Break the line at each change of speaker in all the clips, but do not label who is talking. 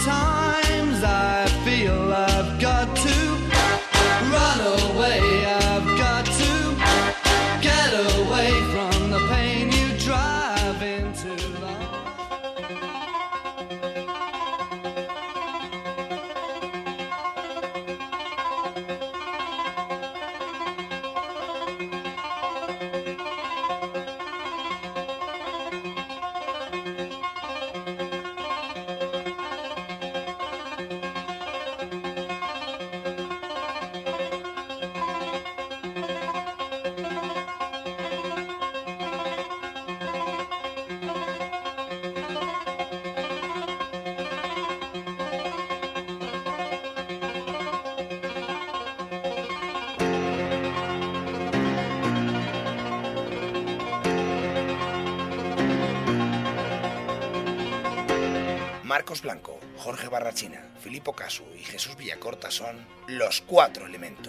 Sometimes I feel I've got to run away, I've got to get away from the pain you drive into love.
Marcos Blanco, Jorge Barrachina, Filippo Casu y Jesús Villacorta son Los Cuatro Elementos.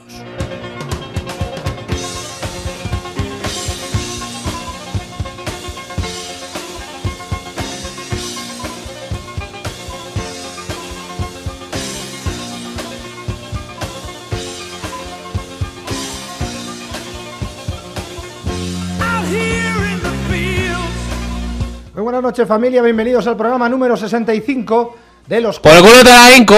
Muy buenas noches, familia, bienvenidos al programa número 65 de los...
¡Por el culo te la hinco!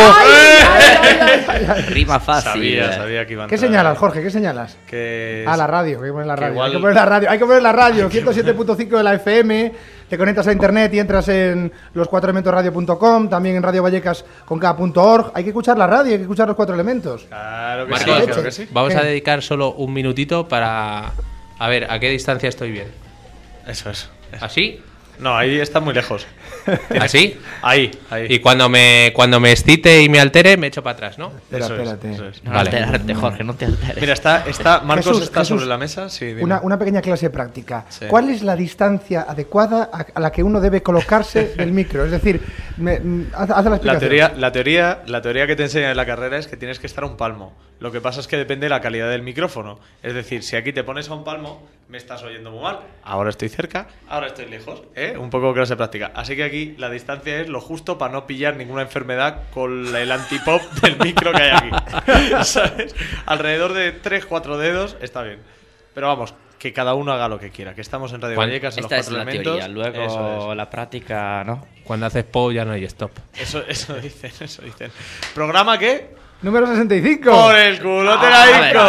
Rima fácil.
Sabía que iban a
¿Qué señalas, Jorge? ¿Qué señalas?
Que...
la radio, hay que poner la radio.
igual...
Hay que poner la radio, 107.5 de la FM, te conectas a internet y entras en los4elementosradio.com, también en Radio Vallecas con K.org. Hay que escuchar la radio, hay que escuchar los Cuatro Elementos.
Claro que
Marcos,
sí, claro que sí.
Vamos
¿Qué?
a dedicar solo un minutito para... A ver, ¿a qué distancia estoy bien?
Eso es.
¿Así?
No, ahí está muy lejos.
¿Así?
Ahí.
Y cuando me excite y me altere, me echo para atrás, ¿no?
Espérate.
Eso es.
No
Vale.
alterarte, Jorge, no te alteres.
Mira, Marcos
Jesús,
está
Jesús,
sobre la mesa. Sí, dime.
Una pequeña clase práctica.
Sí.
¿Cuál es la distancia adecuada a la que uno debe colocarse del micro? Es decir, haz la explicación.
La teoría que te enseñan en la carrera es que tienes que estar a un palmo. Lo que pasa es que depende de la calidad del micrófono. Es decir, si aquí te pones a un palmo, me estás oyendo muy mal. Ahora estoy cerca, ahora estoy lejos. Un poco clase práctica. Así que aquí la distancia es lo justo para no pillar ninguna enfermedad con el antipop del micro que hay aquí. ¿Sabes? Alrededor de 3-4 dedos está bien. Pero vamos, que cada uno haga lo que quiera. Que estamos en Radio Vallecas, en los
Esta es
Cuatro
la
Elementos.
teoría, luego
Eso es.
la práctica, ¿no?
Cuando haces pop ya no hay stop.
Eso dicen. ¿Programa qué?
Número 65.
¡Por el culo te la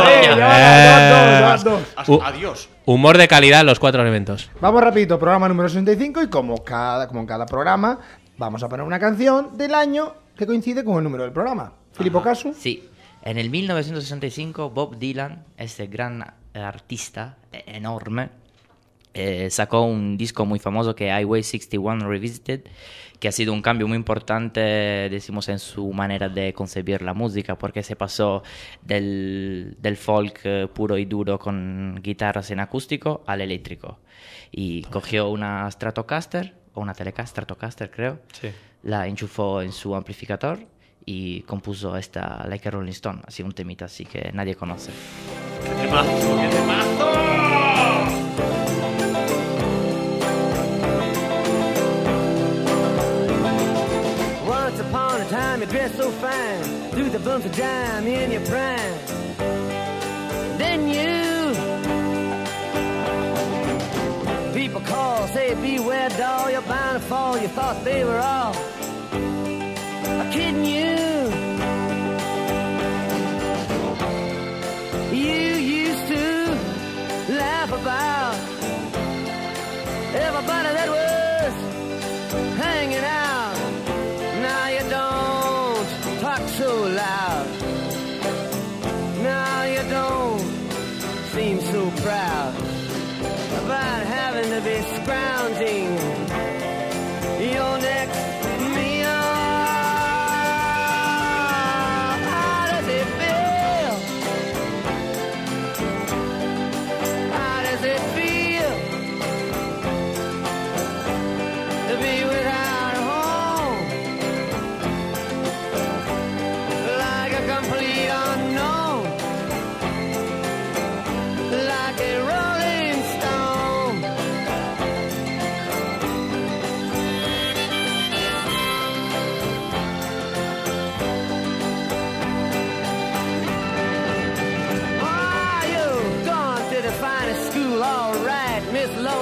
Dos.
Adiós.
Humor de calidad, los Cuatro Elementos.
Vamos rapidito, programa número 65 y como en cada programa vamos a poner una canción del año que coincide con el número del programa. Filippo Casu.
Sí. En el 1965, Bob Dylan, este gran artista enorme, sacó un disco muy famoso que es Highway 61 Revisited, que ha sido un cambio muy importante, decimos, en su manera de concebir la música, porque se pasó del folk puro y duro con guitarras en acústico al eléctrico. Y cogió una Stratocaster, o una Stratocaster creo,
Sí.
la enchufó en su amplificador y compuso esta Like a Rolling Stone, así un temita así que nadie conoce.
¡Qué temazo!
Once upon a time you dressed so fine, threw the bumps of dime in your prime. Then you people call, say beware doll, you're bound to fall. You thought they were all kidding you. You used to laugh about everybody that was hanging out. Now you don't talk so loud. Now you don't seem so proud about having to be scrounging your next meal. How does it feel? How does it feel to be without a home?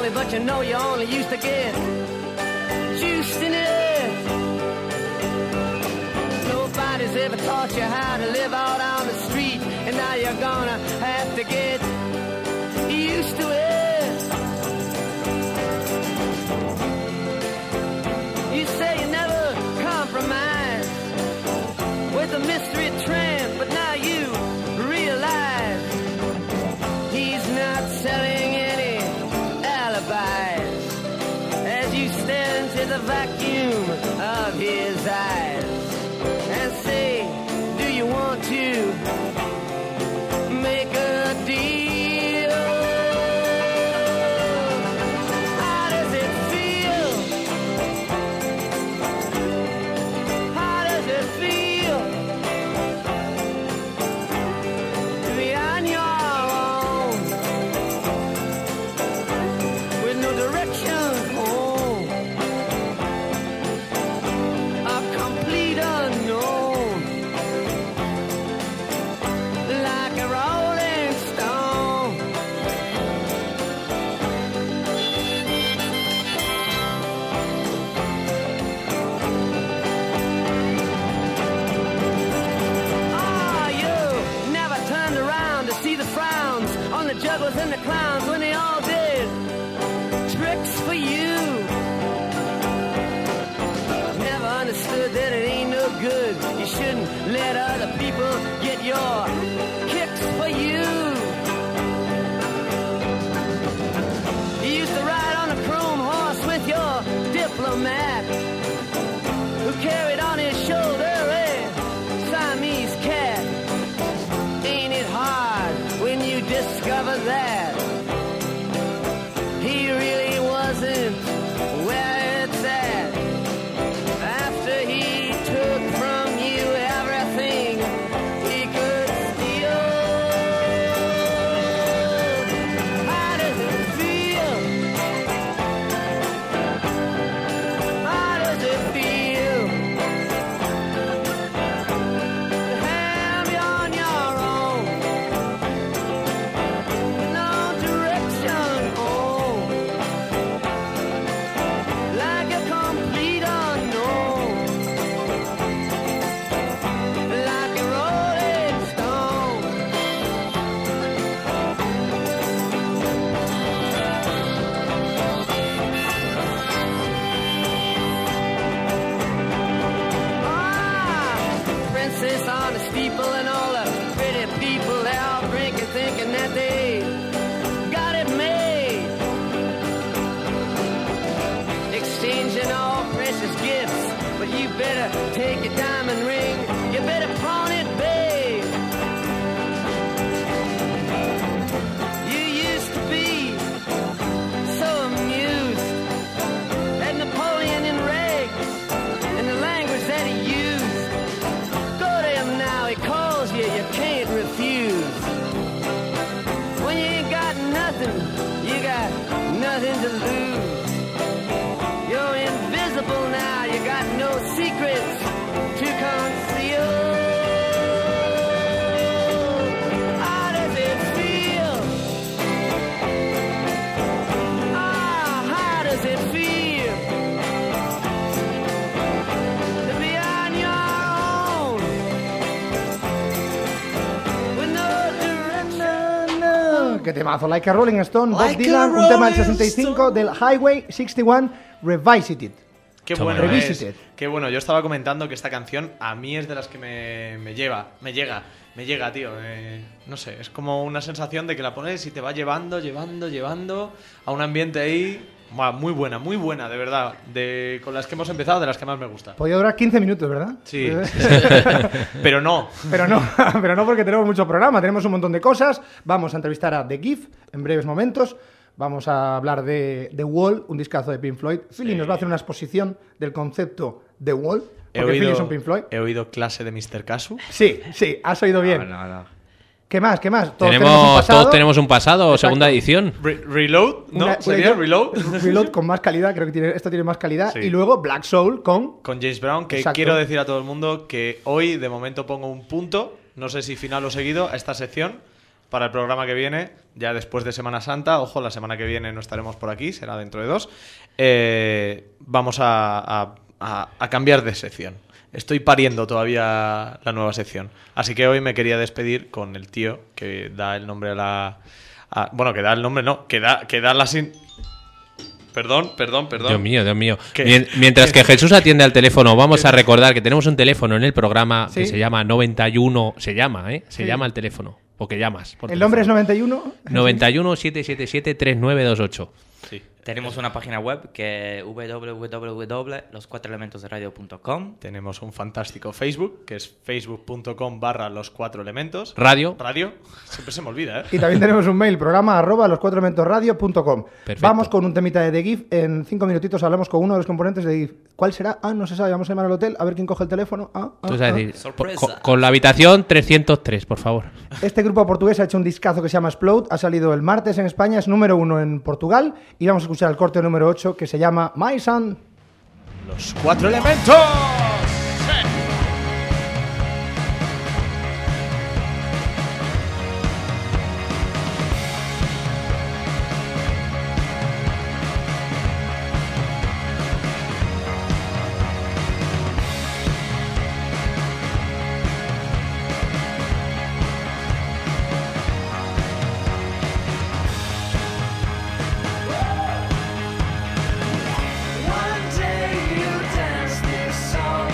slowly, but you know you only used to get juiced in it. Nobody's ever taught you how to live out on the street, and now you're gonna have to get used to it. You say you never compromise with a mystery tramp, but now you realize he's not selling any alibis as you stare into the vacuum of his eyes and say, do you want to make a deal? How does it feel? How does it feel to be on your own with no direction home? A complete unknown, like a rolling stone. Ah, you never turned around to see the frowns on the jugglers and the clowns when they all did tricks for you. Never understood that it ain't no good. You shouldn't let other people get your kicks for you. You used to ride on a chrome horse with your diplomat, who carried on his shoulder a Siamese cat. Ain't it hard when you discover that he really wasn't where it's at? After he took from you everything he could steal. How does it feel? How does it feel to have you on your own? No direction home, like a complete unknown, like a rolling stone. Ah, princess on the steeple and all the pretty people, they all drinking, thinking that they got it made, exchanging all precious gifts. But you better take your diamond ring, you better pawn it, babe. You used to be so amused at Napoleon and rags and the language that he used. Go to him now, he calls you, you can't refuse. When you ain't got nothing, you got nothing to lose. You're invisible now, you got no secrets to conceal. How does it feel? Ah, how does it feel to be on your own with no direction?
Qué temazo, Like a Rolling Stone, Bob
Like a
Dylan, un tema del
Rolling
65 del Highway 61 Revisited.
Qué
Toma,
bueno
Revisited.
es. Qué bueno. Yo estaba comentando que esta canción a mí es de las que me llega, tío. No sé, es como una sensación de que la pones y te va llevando a un ambiente ahí. Buah, muy buena, de verdad. Con las que hemos empezado, de las que más me gusta.
Podía durar 15 minutos, ¿verdad?
Sí. Pero no.
Pero no porque tenemos mucho programa, tenemos un montón de cosas. Vamos a entrevistar a The Gift en breves momentos. Vamos a hablar de The Wall, un discazo de Pink Floyd. Philly nos va a hacer una exposición del concepto The Wall, porque Philly es un Pink Floyd.
He oído clase de Mr. Casu.
Sí, has oído bien.
No.
¿Qué más?
Todos tenemos un pasado,
Exacto.
segunda edición.
Reload, ¿no? ¿Sería Reload?
Reload con más calidad, creo que esto tiene más calidad.
Sí.
Y luego Black Soul con
James Brown, que
Exacto.
quiero decir a todo el mundo que hoy de momento pongo un punto, no sé si final o seguido, a esta sección. para el programa que viene, ya después de Semana Santa. Ojo, la semana que viene no estaremos por aquí, será dentro de 2. Vamos a cambiar de sección. Estoy pariendo todavía la nueva sección. Así que hoy me quería despedir con el tío que da el nombre bueno, que da el nombre, no, que da la sin... Perdón.
Dios mío. Mientras que Jesús atiende al teléfono, vamos a recordar que tenemos un teléfono en el programa que se llama 91. Se llama el teléfono. Porque llamas.
¿El nombre es 91?
91 777 3928.
Sí.
Tenemos una página web que es www.los4elementosderadio.com.
Tenemos un fantástico Facebook, que es facebook.com/los4elementos.
Radio.
Siempre se me olvida, ¿eh?
Y también tenemos un mail, programa@los4elementosradio.com.
Perfecto.
Vamos con un temita de The GIF. En 5 minutitos hablamos con uno de los componentes de GIF. ¿Cuál será? No se sabe. Vamos a llamar al hotel a ver quién coge el teléfono.
Entonces, a decir,
Sorpresa.
con la habitación 303, por favor.
Este grupo portugués ha hecho un discazo que se llama Explode. Ha salido el martes en España, es número 1 en Portugal. Y vamos a escuchar el corte número 8 que se llama My Son.
Los 4 elementos.
One day you dance this song.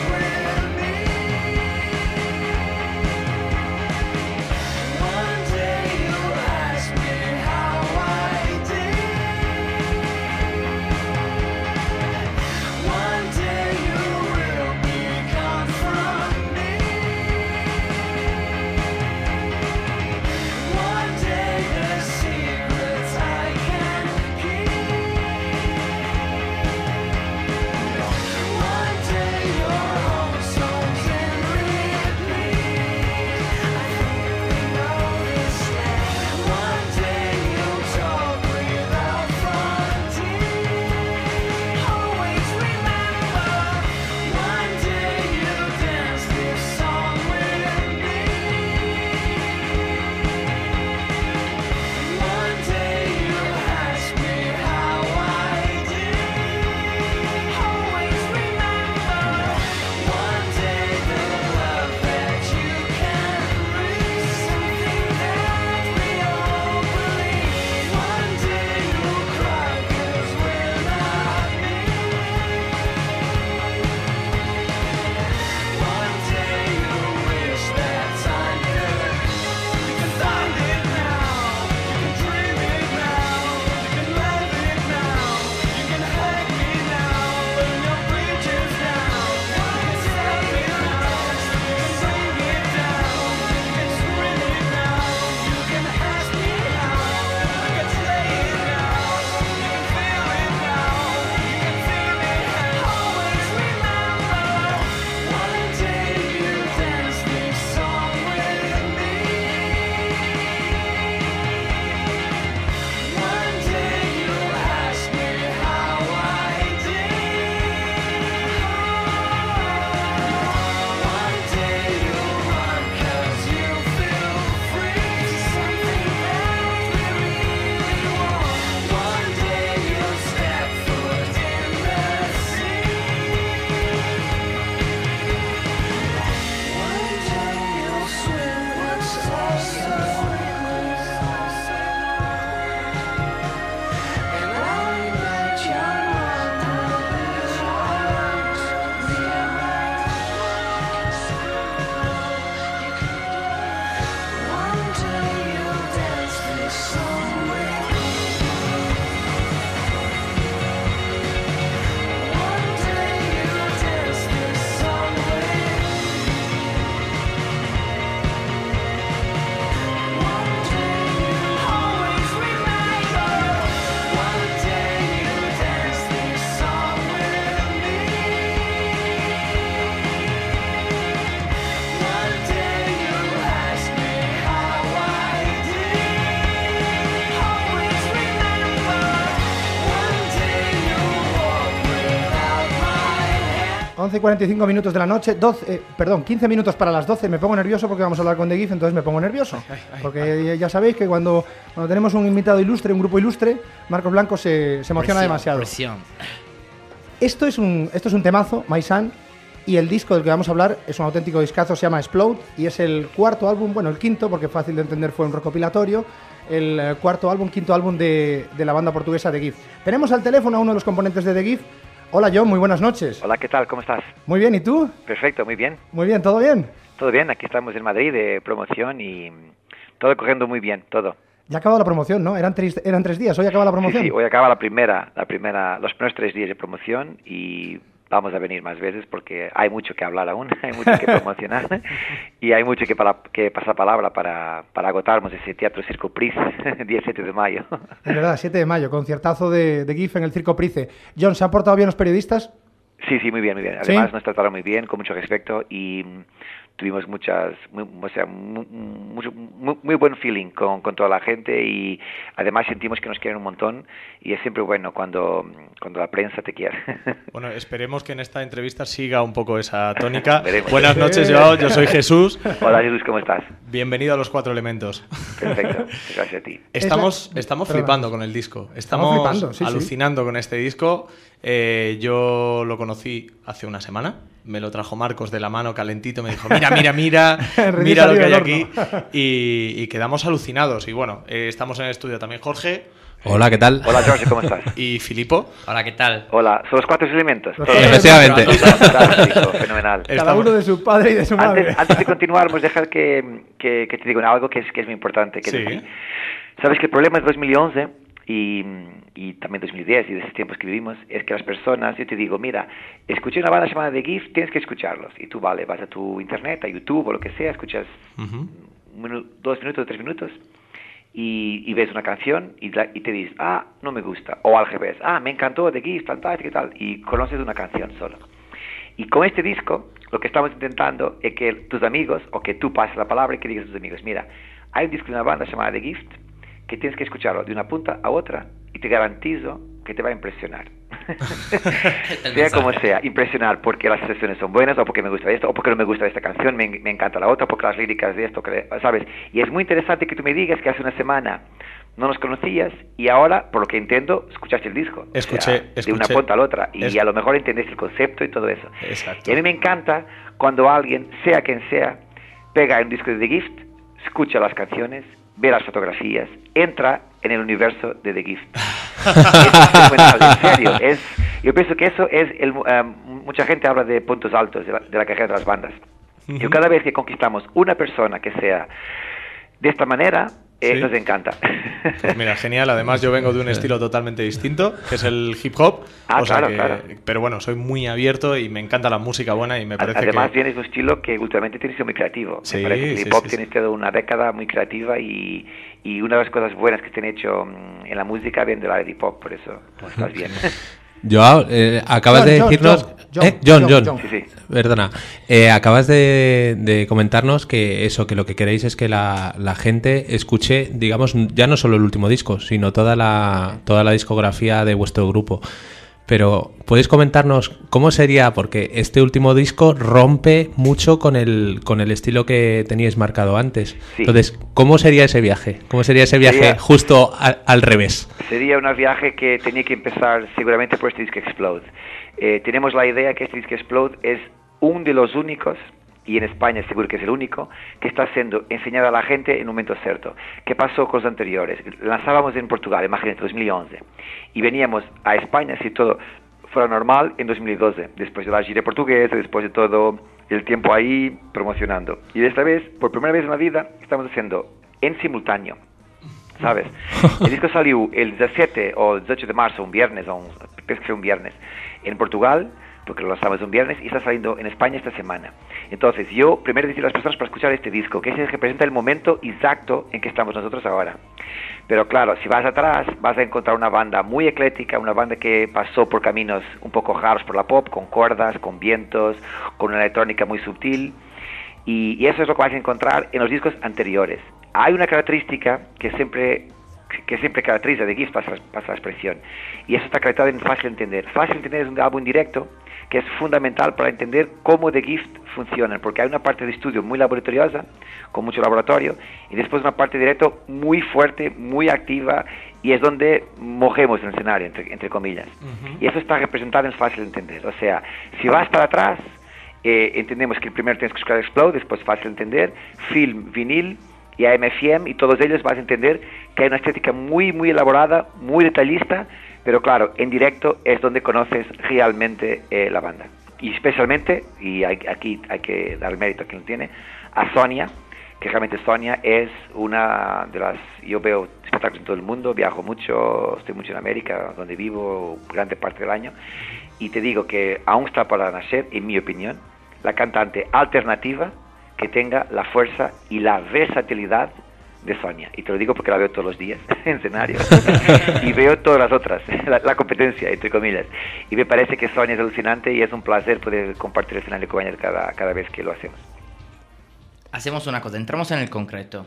11:45 minutos de la noche, 15 minutos para las 12. Me pongo nervioso porque vamos a hablar con The GIF, entonces me pongo nervioso. Porque ya sabéis que cuando tenemos un invitado ilustre, un grupo ilustre, Marcos Blanco se emociona demasiado.
Presión.
Esto es un temazo, My Son, y el disco del que vamos a hablar es un auténtico discazo, se llama Explode, y es el cuarto álbum, bueno, el quinto, porque fácil de entender, fue un recopilatorio, el quinto álbum de la banda portuguesa The GIF. Tenemos al teléfono a uno de los componentes de The GIF. Hola John, muy buenas noches.
Hola, ¿qué tal? ¿Cómo estás?
Muy bien, ¿y tú?
Perfecto, muy bien.
Muy bien, ¿todo bien?
Todo bien, aquí estamos en Madrid de promoción y todo corriendo muy bien, todo.
Ya ha acabado la promoción, ¿no? Eran 3 días, hoy acaba la promoción.
Sí, hoy acaba los primeros 3 días de promoción y vamos a venir más veces porque hay mucho que hablar aún, hay mucho que promocionar y hay mucho que pasar palabra para agotarnos ese Teatro Circo Price, día 7 de mayo.
Es verdad, 7 de mayo, conciertazo de GIF en el Circo Price. John, ¿se han portado bien los periodistas?
Sí, muy bien, muy bien. Además
¿Sí?
nos trataron muy bien, con mucho respeto y tuvimos muy buen feeling con toda la gente y además sentimos que nos quieren un montón y es siempre bueno cuando la prensa te quiere.
Bueno, esperemos que en esta entrevista siga un poco esa tónica.
Veremos.
Buenas noches, Joao, yo soy Jesús.
Hola Jesús, ¿cómo estás?
Bienvenido a Los Cuatro Elementos.
Perfecto, gracias a ti.
Estamos
Perdona.
flipando con el disco.
Estamos flipando, sí,
alucinando con este disco. Yo lo conocí hace una semana. Me lo trajo Marcos de la mano calentito. Me dijo, mira lo que hay aquí. Y quedamos alucinados. Y bueno, estamos en el estudio también Jorge.
Hola, ¿qué tal?
Hola Jorge, ¿cómo estás?
Y Filipo.
Hola, ¿qué tal?
Hola, ¿son los 4 elementos?
Efectivamente.
Fantástico, fenomenal.
Cada uno de su padre y de su madre.
Antes de continuar, vamos a dejar que te diga algo que es muy importante. Que
Sí.
decir. Sabes que el problema es 2011 y también 2010 y de esos tiempos que vivimos es que las personas, yo te digo, mira, escuché una banda llamada The GIF, tienes que escucharlos. Y tú, vale, vas a tu internet, a YouTube o lo que sea, escuchas 2 minutos, 3 minutos y ves una canción y te dices, no me gusta. O al revés, me encantó The GIF, fantástico y tal. Y conoces una canción solo. Y con este disco, lo que estamos intentando es que tus amigos, o que tú pases la palabra y que digas a tus amigos, mira, hay un disco de una banda llamada The Gift que tienes que escucharlo de una punta a otra y te garantizo que te va a impresionar. Sea como sea, impresionar porque las sesiones son buenas o porque me gusta esto o porque no me gusta esta canción, me encanta la otra, porque las líricas de esto, ¿sabes? Y es muy interesante que tú me digas que hace una semana no nos conocías y ahora, por lo que entiendo, escuchaste el disco.
Escuché.
De una punta a la otra y a lo mejor entendés el concepto y todo eso.
Exacto.
Y a mí me encanta cuando alguien, sea quien sea, pega un disco de The Gift, escucha las canciones, ve las fotografías, entra en el universo de The Gift. Es fenomenal, en serio. Yo pienso que eso es mucha gente habla de puntos altos de la carrera de las bandas. Yo cada vez que conquistamos una persona que sea de esta manera,
Sí.
nos encanta.
Pues mira, genial. Además, yo vengo de un estilo totalmente distinto, que es el hip hop.
Claro.
Pero bueno, soy muy abierto y me encanta la música buena y me parece
Además,
que...
tienes un estilo que últimamente tiene sido muy creativo.
Sí,
Me parece que el
sí,
hip hop
sí,
tiene
sí.
sido una década muy creativa y una de las cosas buenas que te han hecho en la música viene del área de hip hop, por eso estás bien.
Joao, acabas de decirnos... John.
Sí.
Perdona. Acabas de comentarnos que lo que queréis es que la gente escuche, digamos, ya no solo el último disco, sino toda la discografía de vuestro grupo. Pero, ¿podéis comentarnos cómo sería? Porque este último disco rompe mucho con el estilo que teníais marcado antes.
Sí.
Entonces, ¿cómo sería ese viaje? ¿Cómo sería ese viaje
Sería-
justo al revés?
Sería un viaje que tenía que empezar seguramente por este disco Explode. Tenemos la idea que este disco Explode es uno de los únicos, y en España seguro que es el único, que está siendo enseñado a la gente en un momento cierto. ¿Qué pasó con los anteriores? Lanzábamos en Portugal, imagínate, 2011, y veníamos a España si todo fuera normal en 2012, después de la gira portuguesa, después de todo el tiempo ahí promocionando. Y esta vez, por primera vez en la vida, estamos haciendo en simultáneo. ¿Sabes? El disco salió el 17 o 18 de marzo, un viernes, pienso que fue un viernes, en Portugal, porque lo lanzamos un viernes, y está saliendo en España esta semana. Entonces, yo primero decir a las personas para escuchar este disco, que ese representa el momento exacto en que estamos nosotros ahora. Pero claro, si vas atrás, vas a encontrar una banda muy ecléctica, una banda que pasó por caminos un poco raros por la pop, con cuerdas, con vientos, con una electrónica muy sutil, y eso es lo que vas a encontrar en los discos anteriores. Hay una característica que siempre que siempre caracteriza de GIF, pasa la expresión. Y eso está caracterizado en Fácil de Entender. Fácil de Entender es un álbum directo que es fundamental para entender cómo The Gift funcionan, porque hay una parte de estudio muy laboratoria, con mucho laboratorio, y después una parte de directo muy fuerte, muy activa, y es donde mojemos el escenario, entre comillas. Y eso está representado en Fácil de Entender. O sea, si vas para atrás, entendemos que el primero tienes que escuchar Explode, después Fácil de Entender, Film, Vinil y AMFM, y todos ellos vas a entender que hay una estética muy, muy elaborada, muy detallista, pero claro, en directo es donde conoces realmente la banda. Y especialmente, y aquí hay que dar mérito a quien lo tiene, a Sonia, que realmente Sonia es una de las... Yo veo espectáculos en todo el mundo, viajo mucho, estoy mucho en América, donde vivo grande parte del año, y te digo que aún está para nacer, en mi opinión, la cantante alternativa que tenga la fuerza y la versatilidad de Sonia. Y te lo digo porque la veo todos los días en escenario y veo todas las otras, la competencia, entre comillas. Y me parece que Sonia es alucinante y es un placer poder compartir el escenario con ella cada vez que lo hacemos.
Hacemos una cosa, entramos en el concreto.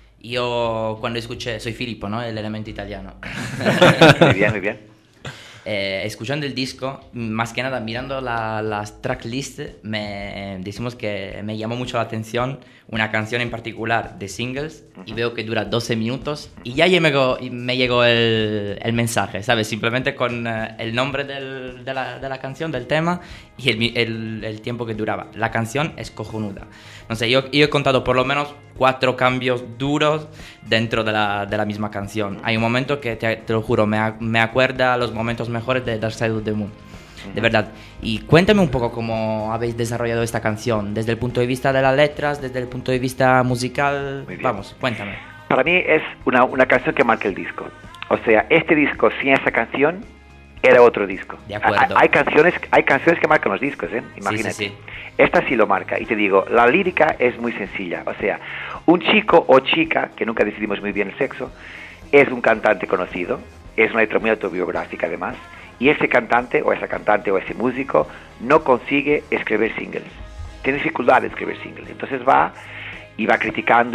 Yo cuando escuché, soy Filippo, ¿no? El elemento italiano.
Muy bien, muy bien.
Escuchando el disco, más que nada mirando las tracklist, decimos que me llamó mucho la atención una canción en particular de singles y veo que dura 12 minutos y ya me llegó el mensaje, ¿sabes? Simplemente con el nombre de la canción, del tema y el tiempo que duraba. La canción es cojonuda. No sé, yo he contado por lo menos 4 cambios duros dentro de la misma canción. Hay un momento que, te lo juro, me acuerda los momentos mejores de Dark Side of the Moon. De verdad. Y cuéntame un poco cómo habéis desarrollado esta canción, desde el punto de vista de las letras, desde el punto de vista musical. Vamos, cuéntame.
Para mí es una canción que marca el disco. O sea, este disco sin esa canción era otro disco.
De acuerdo.
Hay canciones que marcan los discos, ¿eh? Imagínate.
Sí.
Esta sí lo marca. Y te digo, la lírica es muy sencilla. O sea, un chico o chica, que nunca decidimos muy bien el sexo, es un cantante conocido, es una letra muy autobiográfica además, y ese cantante o ese músico no consigue escribir singles. Tiene dificultad de escribir singles. Entonces va criticando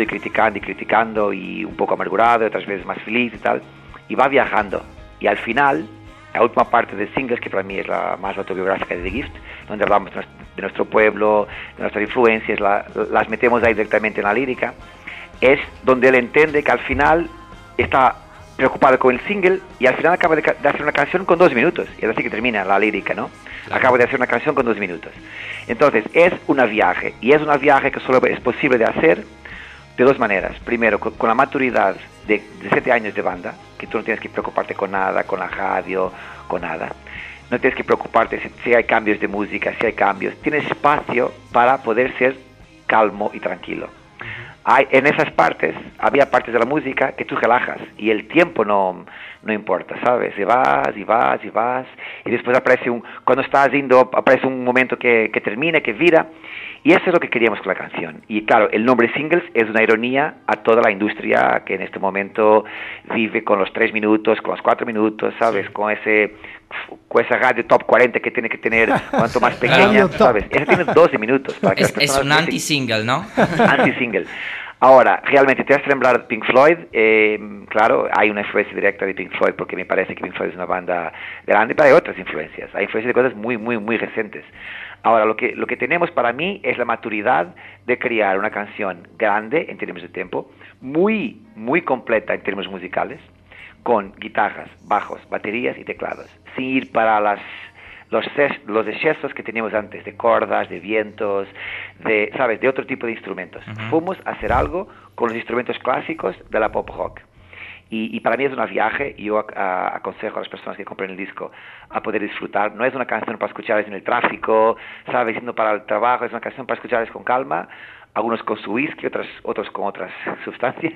y un poco amargurado, otras veces más feliz y tal, y va viajando. Y al final, la última parte de singles, que para mí es la más autobiográfica de The Gift, donde hablamos de nuestro pueblo, de nuestras influencias, las metemos ahí directamente en la lírica, es donde él entiende que al final está preocupado con el single y al final acaba de hacer una canción con 2 minutos, y es así que termina la lírica, ¿no? Acaba de hacer una canción con 2 minutos. Entonces, es una viaje, y es una viaje que solo es posible de hacer de 2 maneras. Primero, con la maturidad de 7 años de banda, que tú no tienes que preocuparte con nada, con la radio, con nada. No tienes que preocuparte si hay cambios de música, si hay cambios. Tienes espacio para poder ser calmo y tranquilo. En esas partes, había partes de la música que tú relajas y el tiempo no importa, ¿sabes? Y vas, y después cuando estás yendo, aparece un momento que termina, que vira, y eso es lo que queríamos con la canción. Y claro, el nombre Singles es una ironía a toda la industria que en este momento vive con los 3 minutos, con los 4 minutos, ¿sabes? Con esa radio top 40 que tiene que tener cuanto más pequeña, ¿sabes? Esa tiene 12 minutos. Para que
es un anti-single, ¿no?
Anti-single. Ahora, realmente te hace lembrar de Pink Floyd. Claro, hay una influencia directa de Pink Floyd porque me parece que Pink Floyd es una banda grande, pero hay otras influencias. Hay influencias de cosas muy, muy, muy recientes. Ahora, lo que tenemos para mí es la maturidad de crear una canción grande en términos de tiempo, muy, muy completa en términos musicales, con guitarras, bajos, baterías y teclados, sin ir para los excesos que teníamos antes, de cordas, de vientos, ¿sabes?, de otro tipo de instrumentos. Fuimos a hacer algo con los instrumentos clásicos de la pop rock. Y para mí es un viaje, y yo aconsejo a las personas que compren el disco a poder disfrutar. No es una canción para escucharles en el tráfico, ¿sabes?, yendo para el trabajo. Es una canción para escucharles con calma, algunos con su whisky, otros con otras sustancias.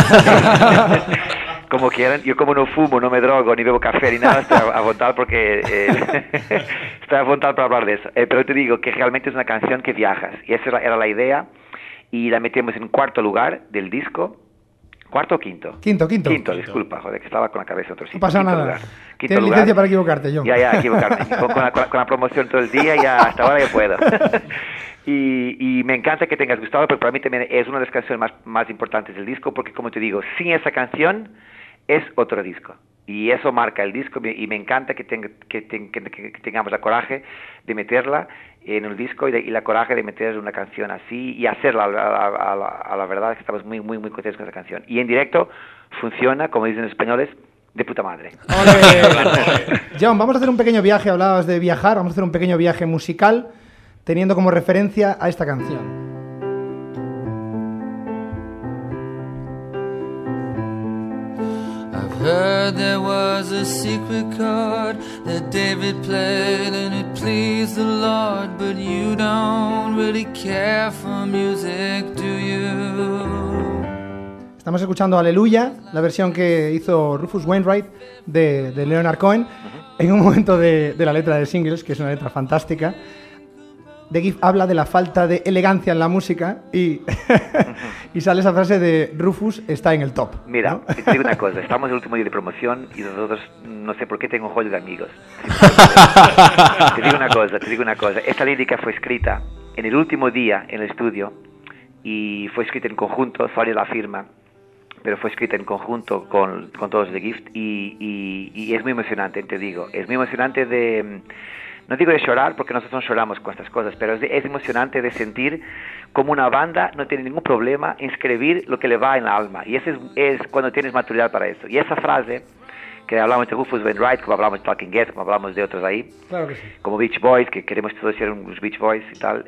Como quieran. Yo, como no fumo, no me drogo, ni bebo café ni nada, estoy a votar porque estoy a votar para hablar de eso. Pero te digo que realmente es una canción que viajas, y esa era la idea, y la metemos en 4º lugar del disco. ¿4º o 5º?
Quinto.
Disculpa, joder, que estaba con la cabeza en otro sitio.
No pasa nada.
Lugar.
Tienes licencia para equivocarte, John.
Ya, equivocarme. con la promoción todo el día, ya hasta ahora ya puedo. Y me encanta que tengas gustado, pero para mí también es una de las canciones más importantes del disco, porque como te digo, sin esa canción, es otro disco. Y eso marca el disco y me encanta que tengamos la coraje de meterla en el disco y la coraje de meter una canción así y hacerla. A la verdad es que estamos muy, muy, muy contentos con esa canción. Y en directo funciona, como dicen los españoles, de puta madre.
John, vamos a hacer un pequeño viaje, hablabas de viajar, vamos a hacer un pequeño viaje musical teniendo como referencia a esta canción.
Heard there was a secret chord that David played and it pleased the Lord, but you don't really care for music, do you?
Estamos escuchando Aleluya, la versión que hizo Rufus Wainwright de Leonard Cohen, en un momento de la letra de Singles, que es una letra fantástica. The Gift habla de la falta de elegancia en la música y sale esa frase de Rufus está en el top.
Mira,
¿no?
te digo una cosa, estamos en el último día de promoción y nosotros no sé por qué tengo un joyo de amigos. Te digo una cosa, esta lírica fue escrita en el último día en el estudio y fue escrita en conjunto, Sonia la firma, pero fue escrita en conjunto con todos The Gift y es muy emocionante, te digo, es muy emocionante de... No digo de llorar, porque nosotros no lloramos con estas cosas, pero es emocionante de sentir como una banda no tiene ningún problema en escribir lo que le va en la alma. Y eso es cuando tienes maturidad para eso. Y esa frase, que hablamos de Rufus Wainwright, como hablamos de Talking Heads, como hablamos de otros ahí,
Claro que sí.
como Beach Boys, que queremos todos ser unos Beach Boys y tal,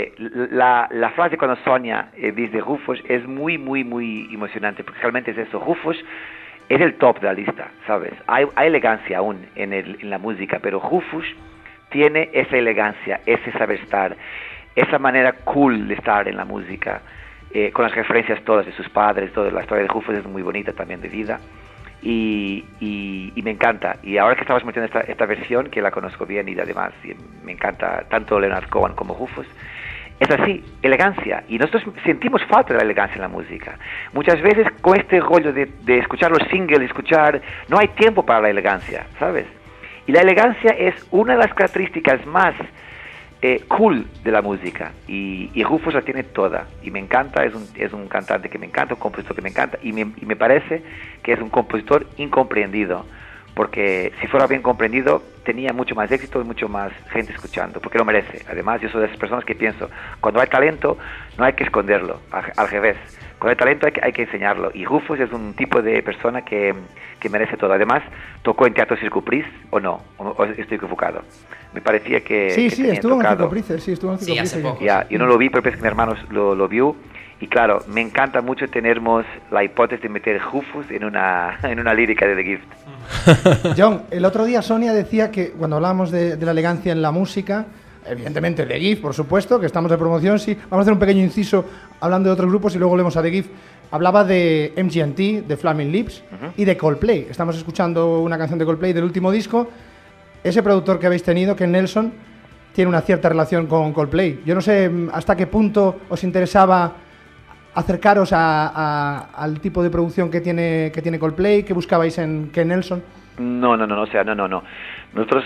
la frase cuando Sonia dice Rufus es muy, muy, muy emocionante, porque realmente es eso. Rufus es el top de la lista, ¿sabes? Hay elegancia aún en la música, pero Rufus tiene esa elegancia, ese saber estar, esa manera cool de estar en la música, con las referencias todas de sus padres, toda la historia de Rufus es muy bonita también de vida, y me encanta. Y ahora que estamos metiendo esta versión, que la conozco bien y además me encanta tanto Leonard Cohen como Rufus, es así, elegancia, y nosotros sentimos falta de la elegancia en la música. Muchas veces con este rollo de escuchar los singles, no hay tiempo para la elegancia, ¿sabes? Y la elegancia es una de las características más cool de la música. Y Rufus la tiene toda. Y me encanta, es un cantante que me encanta, un compositor que me encanta. Y me parece que es un compositor incomprendido. Porque si fuera bien comprendido, tenía mucho más éxito y mucho más gente escuchando. Porque lo merece. Además, yo soy de esas personas que pienso, cuando hay talento, no hay que esconderlo. Al revés. Cuando hay talento hay que enseñarlo. Y Rufus es un tipo de persona que merece todo. Además, tocó en Teatro Circo Price, ¿o no? ¿O estoy equivocado? Me parecía que...
Sí,
que
estuvo en
tocado.
Circo Price, sí, estuvo en Circo
Sí, hace
Price.
poco.
Ya, yo no lo vi, pero pensé que mi hermano lo vio. Y claro, me encanta mucho tenemos la hipótesis de meter Rufus en una lírica de The Gift.
John, el otro día Sonia decía que cuando hablábamos de la elegancia en la música, evidentemente The Gift, por supuesto, que estamos de promoción, sí. Vamos a hacer un pequeño inciso hablando de otros grupos y luego volvemos a The Gift. Hablaba de MGMT, de Flaming Lips y de Coldplay. Estamos escuchando una canción de Coldplay del último disco. Ese productor que habéis tenido, Ken Nelson, tiene una cierta relación con Coldplay. Yo no sé hasta qué punto os interesaba acercaros al tipo de producción que tiene Coldplay, que buscabais en Ken Nelson.
No. O sea, no. Nosotros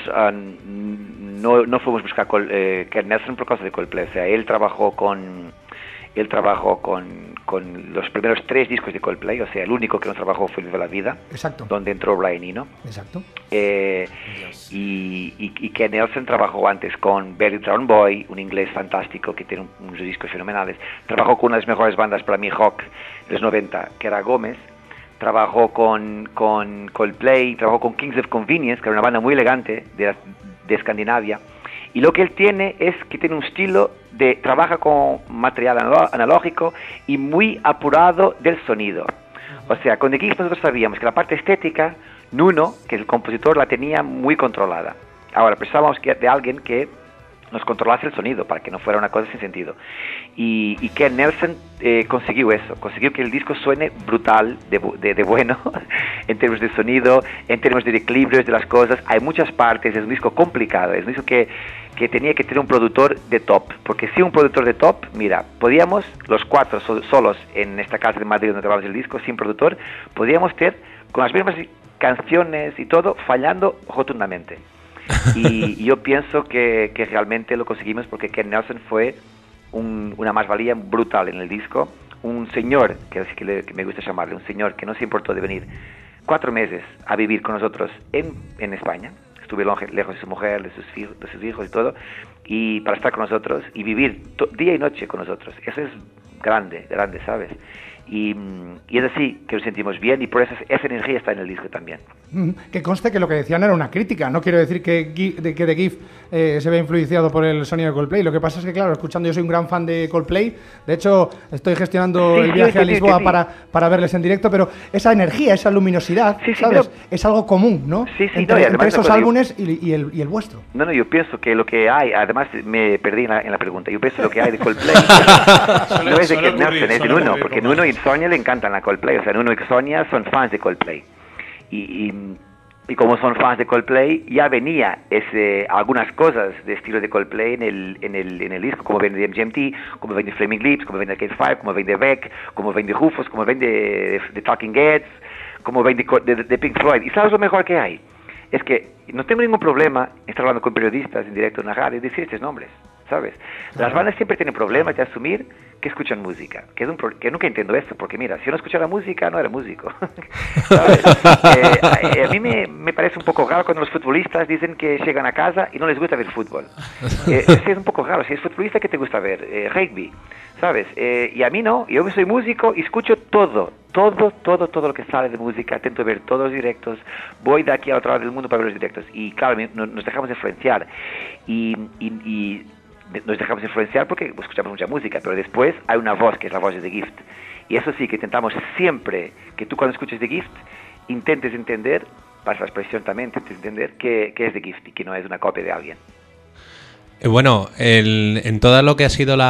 no fuimos a buscar Ken Nelson por causa de Coldplay. O sea, él trabajó con los primeros 3 discos de Coldplay. O sea, el único que no trabajó fue el de la vida. Exacto. Donde entró Brian Eno.
Exacto.
Y Ken Nelson trabajó antes con Barry Brown Boy, un inglés fantástico que tiene unos discos fenomenales. Trabajó con una de las mejores bandas para mí rock de los 90, que era Gómez. Trabajó con Coldplay, trabajó con Kings of Convenience, que era una banda muy elegante de Escandinavia. Y lo que él tiene es que tiene un estilo trabaja con material analógico y muy apurado del sonido. O sea, con The Gift nosotros sabíamos que la parte estética, Nuno, que es el compositor, la tenía muy controlada. Ahora, pensábamos que de alguien que nos controlase el sonido, para que no fuera una cosa sin sentido. Y Ken Nelson consiguió eso, consiguió que el disco suene brutal, de bueno, en términos de sonido, en términos de equilibrios de las cosas. Hay muchas partes, es un disco complicado, es un disco que tenía que tener un productor de top, porque si un productor de top, mira, podíamos, los 4 solos en esta casa de Madrid donde grabamos el disco, sin productor, podíamos tener, con las mismas canciones y todo, fallando rotundamente. Y yo pienso que realmente lo conseguimos porque Ken Nelson fue una más-valía brutal en el disco, un señor, que me gusta llamarle, un señor que no se importó de venir 4 meses a vivir con nosotros en España. Estuve lejos de su mujer, de sus hijos y todo, y para estar con nosotros y vivir día y noche con nosotros. Eso es grande, ¿sabes? Y es así que nos sentimos bien, y por eso esa energía está en el disco también.
Que conste que lo que decían era una crítica. No quiero decir que The Gift se vea influenciado por el sonido de Coldplay. Lo que pasa es que, claro, escuchando, yo soy un gran fan de Coldplay. De hecho, estoy gestionando el viaje a Lisboa para verles en directo, pero esa energía, esa luminosidad, ¿sabes? Es algo común, ¿no? Entre esos álbumes y el vuestro.
No, yo pienso que lo que hay, además me perdí en la pregunta, yo pienso que lo que hay de Coldplay no es de Kate Nelson, es de Nuno, porque Nuno y Sonia le encantan la Coldplay. O sea, Nuno y Sonia son fans de Coldplay. Y como son fans de Coldplay, ya venía algunas cosas de estilo de Coldplay en el disco, como ven de MGMT, como ven de Flaming Lips, como ven de Arcade Fire, como ven de Beck, como ven de Rufus, como ven de Talking Heads, como ven de Pink Floyd. ¿Y sabes lo mejor que hay? Es que no tengo ningún problema estar hablando con periodistas en directo en la radio y decir estos nombres, ¿sabes? Las bandas siempre tienen problemas de asumir que escuchan música, que nunca entiendo esto, porque mira, si yo no escuchara música, no era músico. ¿Sabes? A mí me parece un poco raro cuando los futbolistas dicen que llegan a casa y no les gusta ver fútbol. Es un poco raro. Si eres futbolista, ¿qué te gusta ver? Rugby, ¿sabes? Y a mí no. Yo soy músico y escucho todo lo que sale de música, intento ver todos los directos, voy de aquí a otro lado del mundo para ver los directos, y claro, nos dejamos influenciar, y nos dejamos influenciar porque escuchamos mucha música, pero después hay una voz que es la voz de The Gift, y eso sí, que intentamos siempre que tú cuando escuches The Gift intentes entender, para la expresión también, intentes entender que es The Gift y que no es una copia de alguien.
Bueno, en todo lo que ha sido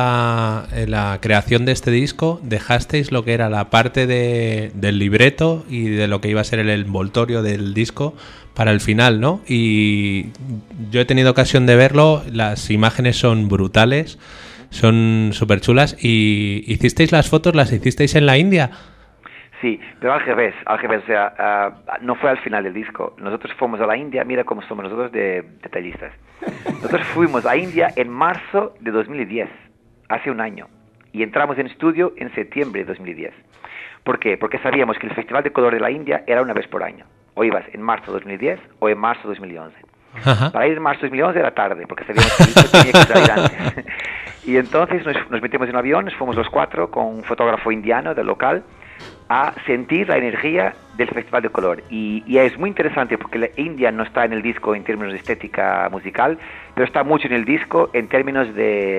la creación de este disco, dejasteis lo que era la parte del libreto y de lo que iba a ser el envoltorio del disco para el final, ¿no? Y yo he tenido ocasión de verlo, las imágenes son brutales, son súper chulas. ¿Y hicisteis las fotos, las hicisteis en la India?
Sí, pero al revés, o sea, no fue al final del disco. Nosotros fuimos a la India, mira cómo somos nosotros de detallistas. Nosotros fuimos a India en marzo de 2010, hace un año, y entramos en estudio en septiembre de 2010. ¿Por qué? Porque sabíamos que el Festival de Color de la India era una vez por año. O ibas en marzo de 2010 o en marzo de 2011. Ajá. Para ir en marzo de 2011 era tarde, porque sabíamos que el disco tenía que salir antes. Y entonces nos metimos en un avión, nos fuimos los 4 con un fotógrafo indiano del local, a sentir la energía del Festival de Color. Y es muy interesante porque la India no está en el disco en términos de estética musical, pero está mucho en el disco en términos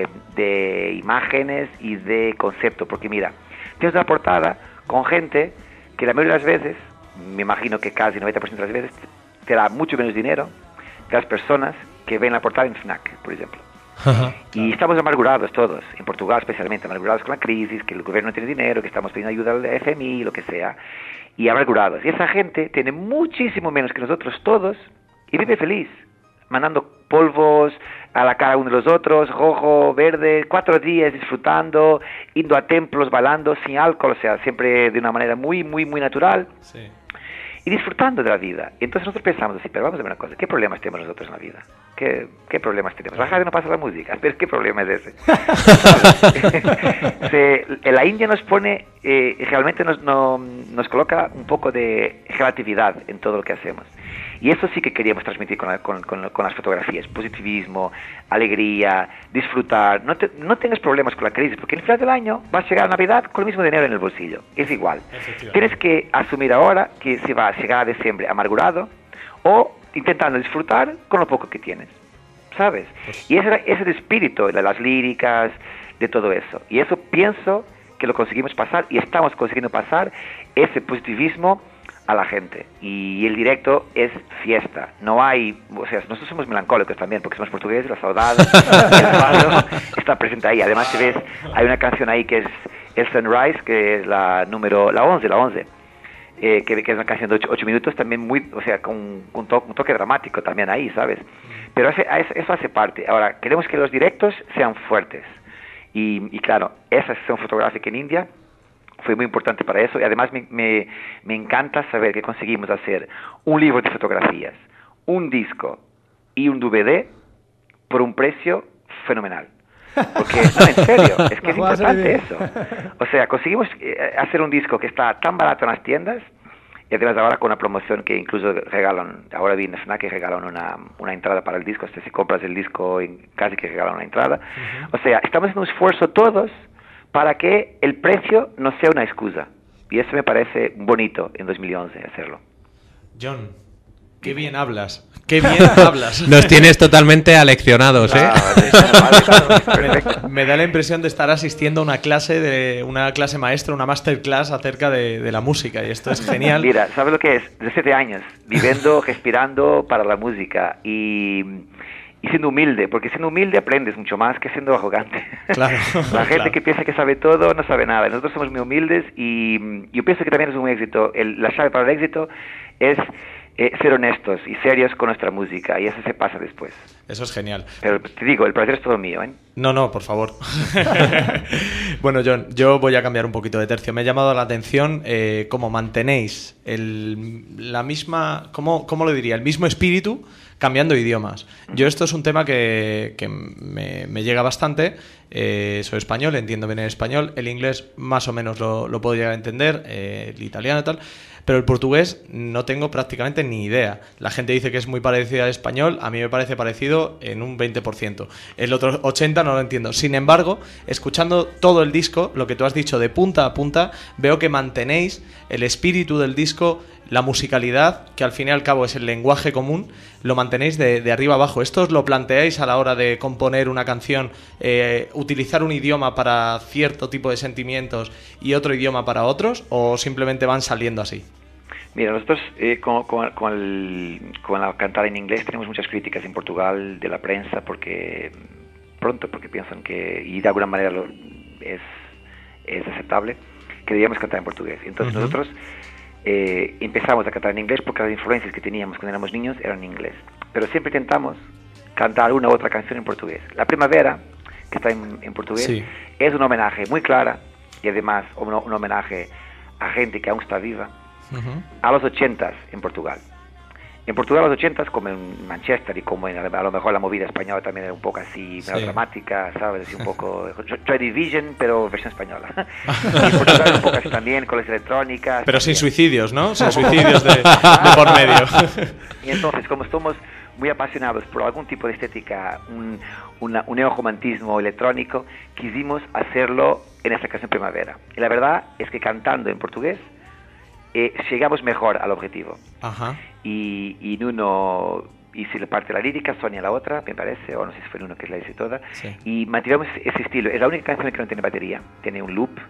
de imágenes y de concepto. Porque mira, tienes una portada con gente que la mayoría de las veces, me imagino que casi 90% de las veces, te da mucho menos dinero que las personas que ven la portada en FNAC, por ejemplo. Y estamos amargurados todos, en Portugal especialmente, amargurados con la crisis, que el gobierno no tiene dinero, que estamos pidiendo ayuda al FMI, lo que sea, y amargurados. Y esa gente tiene muchísimo menos que nosotros todos y vive feliz, mandando polvos a la cara uno de los otros, rojo, verde, 4 días disfrutando, yendo a templos, bailando sin alcohol, o sea, siempre de una manera muy, muy, muy natural. Sí. Y disfrutando de la vida. Y entonces nosotros pensamos así, pero vamos a ver una cosa, ¿qué problemas tenemos nosotros en la vida? ¿Qué problemas tenemos? La radio no pasa la música, pero ¿qué problema es ese? La India nos pone, realmente nos coloca un poco de relatividad en todo lo que hacemos. Y eso sí que queríamos transmitir con las fotografías, positivismo, alegría, disfrutar. No tengas problemas con la crisis, porque en el final del año vas a llegar a Navidad con el mismo dinero en el bolsillo. Es igual. Tienes que asumir ahora que se va a llegar a diciembre amargurado o intentando disfrutar con lo poco que tienes, ¿sabes? Y ese es el espíritu de las líricas, de todo eso. Y eso pienso que lo conseguimos pasar y estamos consiguiendo pasar ese positivismo a la gente. Y el directo es fiesta. No hay, o sea, nosotros somos melancólicos también porque somos portugueses, la saudade, el fado está presente ahí. Además, si ves, hay una canción ahí que es El Sunrise, que es la 11, que es una canción de 8 minutos también muy, o sea, con un toque dramático también ahí, ¿sabes? Pero eso hace parte. Ahora, queremos que los directos sean fuertes. Y claro, esa sesión fotográfica en India fue muy importante para eso, y además me encanta saber que conseguimos hacer un libro de fotografías, un disco y un DVD por un precio fenomenal. Porque, no, en serio, es que es importante eso. O sea, conseguimos hacer un disco que está tan barato en las tiendas Y además ahora con una promoción que incluso regalan, ahora vi en FNAC que regalan una entrada para el disco, hasta si compras el disco casi que regalan una entrada. O sea, estamos haciendo un esfuerzo todos para que el precio no sea una excusa. Y eso me parece bonito en 2011 hacerlo.
John, qué bien hablas. Qué bien hablas.
Nos tienes totalmente aleccionados, ¿eh?
Me da la impresión de estar asistiendo a una clase maestra, una masterclass acerca de la música, y esto es genial.
Mira, ¿sabes lo que es? 17 años, viviendo, respirando para la música y siendo humilde, porque siendo humilde aprendes mucho más que siendo arrogante.
Claro.
La gente
claro.
que piensa que sabe todo no sabe nada. Nosotros somos muy humildes y yo pienso que también es un éxito. La llave para el éxito es ser honestos y serios con nuestra música, y eso se pasa después.
Eso es genial.
Pero te digo, el placer es todo mío, ¿eh?
No, por favor. Bueno, John, yo voy a cambiar un poquito de tercio. Me ha llamado la atención cómo mantenéis la misma, ¿cómo lo diría? El mismo espíritu cambiando idiomas. Yo esto es un tema que me llega bastante. Soy español, entiendo bien el español. El inglés más o menos lo puedo llegar a entender, el italiano y tal. Pero el portugués no tengo prácticamente ni idea. La gente dice que es muy parecido al español, a mí me parece parecido en un 20%. El otro 80% no lo entiendo. Sin embargo, escuchando todo el disco, lo que tú has dicho de punta a punta, veo que mantenéis el espíritu del disco, la musicalidad, que al fin y al cabo es el lenguaje común, lo mantenéis de arriba abajo. ¿Esto os lo planteáis a la hora de componer una canción, utilizar un idioma para cierto tipo de sentimientos y otro idioma para otros, o simplemente van saliendo así?
Mira, nosotros con la cantada en inglés tenemos muchas críticas en Portugal de la prensa porque piensan que, y de alguna manera es aceptable, que debíamos cantar en portugués. Entonces nosotros empezamos a cantar en inglés porque las influencias que teníamos cuando éramos niños eran en inglés. Pero siempre intentamos cantar una u otra canción en portugués. La Primavera, que está en portugués,
sí,
es un homenaje muy clara y además un homenaje a gente que aún está viva, a los 80s en Portugal. En Portugal, los 80s, como en Manchester y como a lo mejor la movida española también era un poco así, melodramática, ¿sabes? Así un poco Joy Division, pero versión española. Y en Portugal un poco así también, con las electrónicas.
Pero
también.
sin suicidios, ¿no? Sin suicidios de por medio.
Y entonces, como somos muy apasionados por algún tipo de estética, un neorromantismo electrónico, quisimos hacerlo en esta canción Primavera. Y la verdad es que cantando en portugués, llegamos mejor al objetivo.
Ajá.
Y Nuno hizo la parte de la lírica, Sonia la otra, me parece, o no sé si fue Nuno que la hizo toda,
Sí.
y mantenemos ese estilo. Es la única canción que no tiene batería, tiene un loop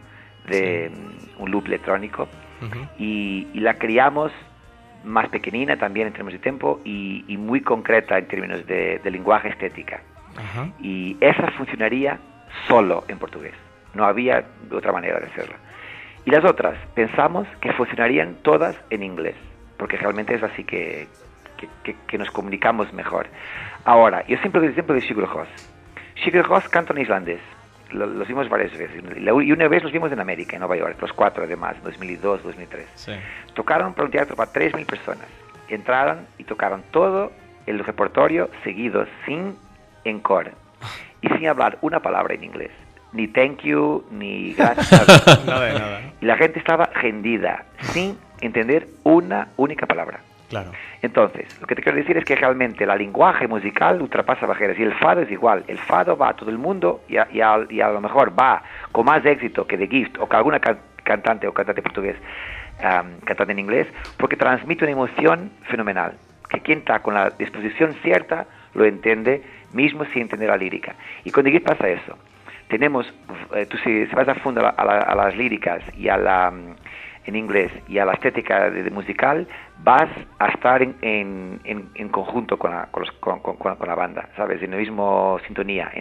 electrónico, y la creamos más pequeñina también en términos de tiempo y muy concreta en términos de lenguaje estética.
Ajá.
Y esa funcionaría solo en portugués, no había otra manera de hacerla. Y las otras pensamos que funcionarían todas en inglés, porque realmente es así que nos comunicamos mejor. Ahora, yo siempre de Sigur Rós. Sigur Rós canta en islandés, los vimos varias veces, y una vez los vimos en América, en Nueva York, los 4 además, 2002, 2003.
Sí.
Tocaron para un teatro para 3.000 personas, entraron y tocaron todo el repertorio seguido, sin encore, y sin hablar una palabra en inglés. Ni thank you, ni gracias.
Nada de nada.
Y la gente estaba rendida, sin entender una única palabra.
Claro.
Entonces, lo que te quiero decir es que realmente el lenguaje musical ultrapasa barreras. Y el fado es igual. El fado va a todo el mundo y a lo mejor va con más éxito que The Gift o que alguna cantante o cantante portugués cantando en inglés, porque transmite una emoción fenomenal. Que quien está con la disposición cierta lo entiende, mismo sin entender la lírica. Y con The Gift pasa eso. Tenemos, tú si vas a fondo a las líricas y en inglés y a la estética de musical, vas a estar en conjunto con la banda, ¿sabes? En la misma sintonía.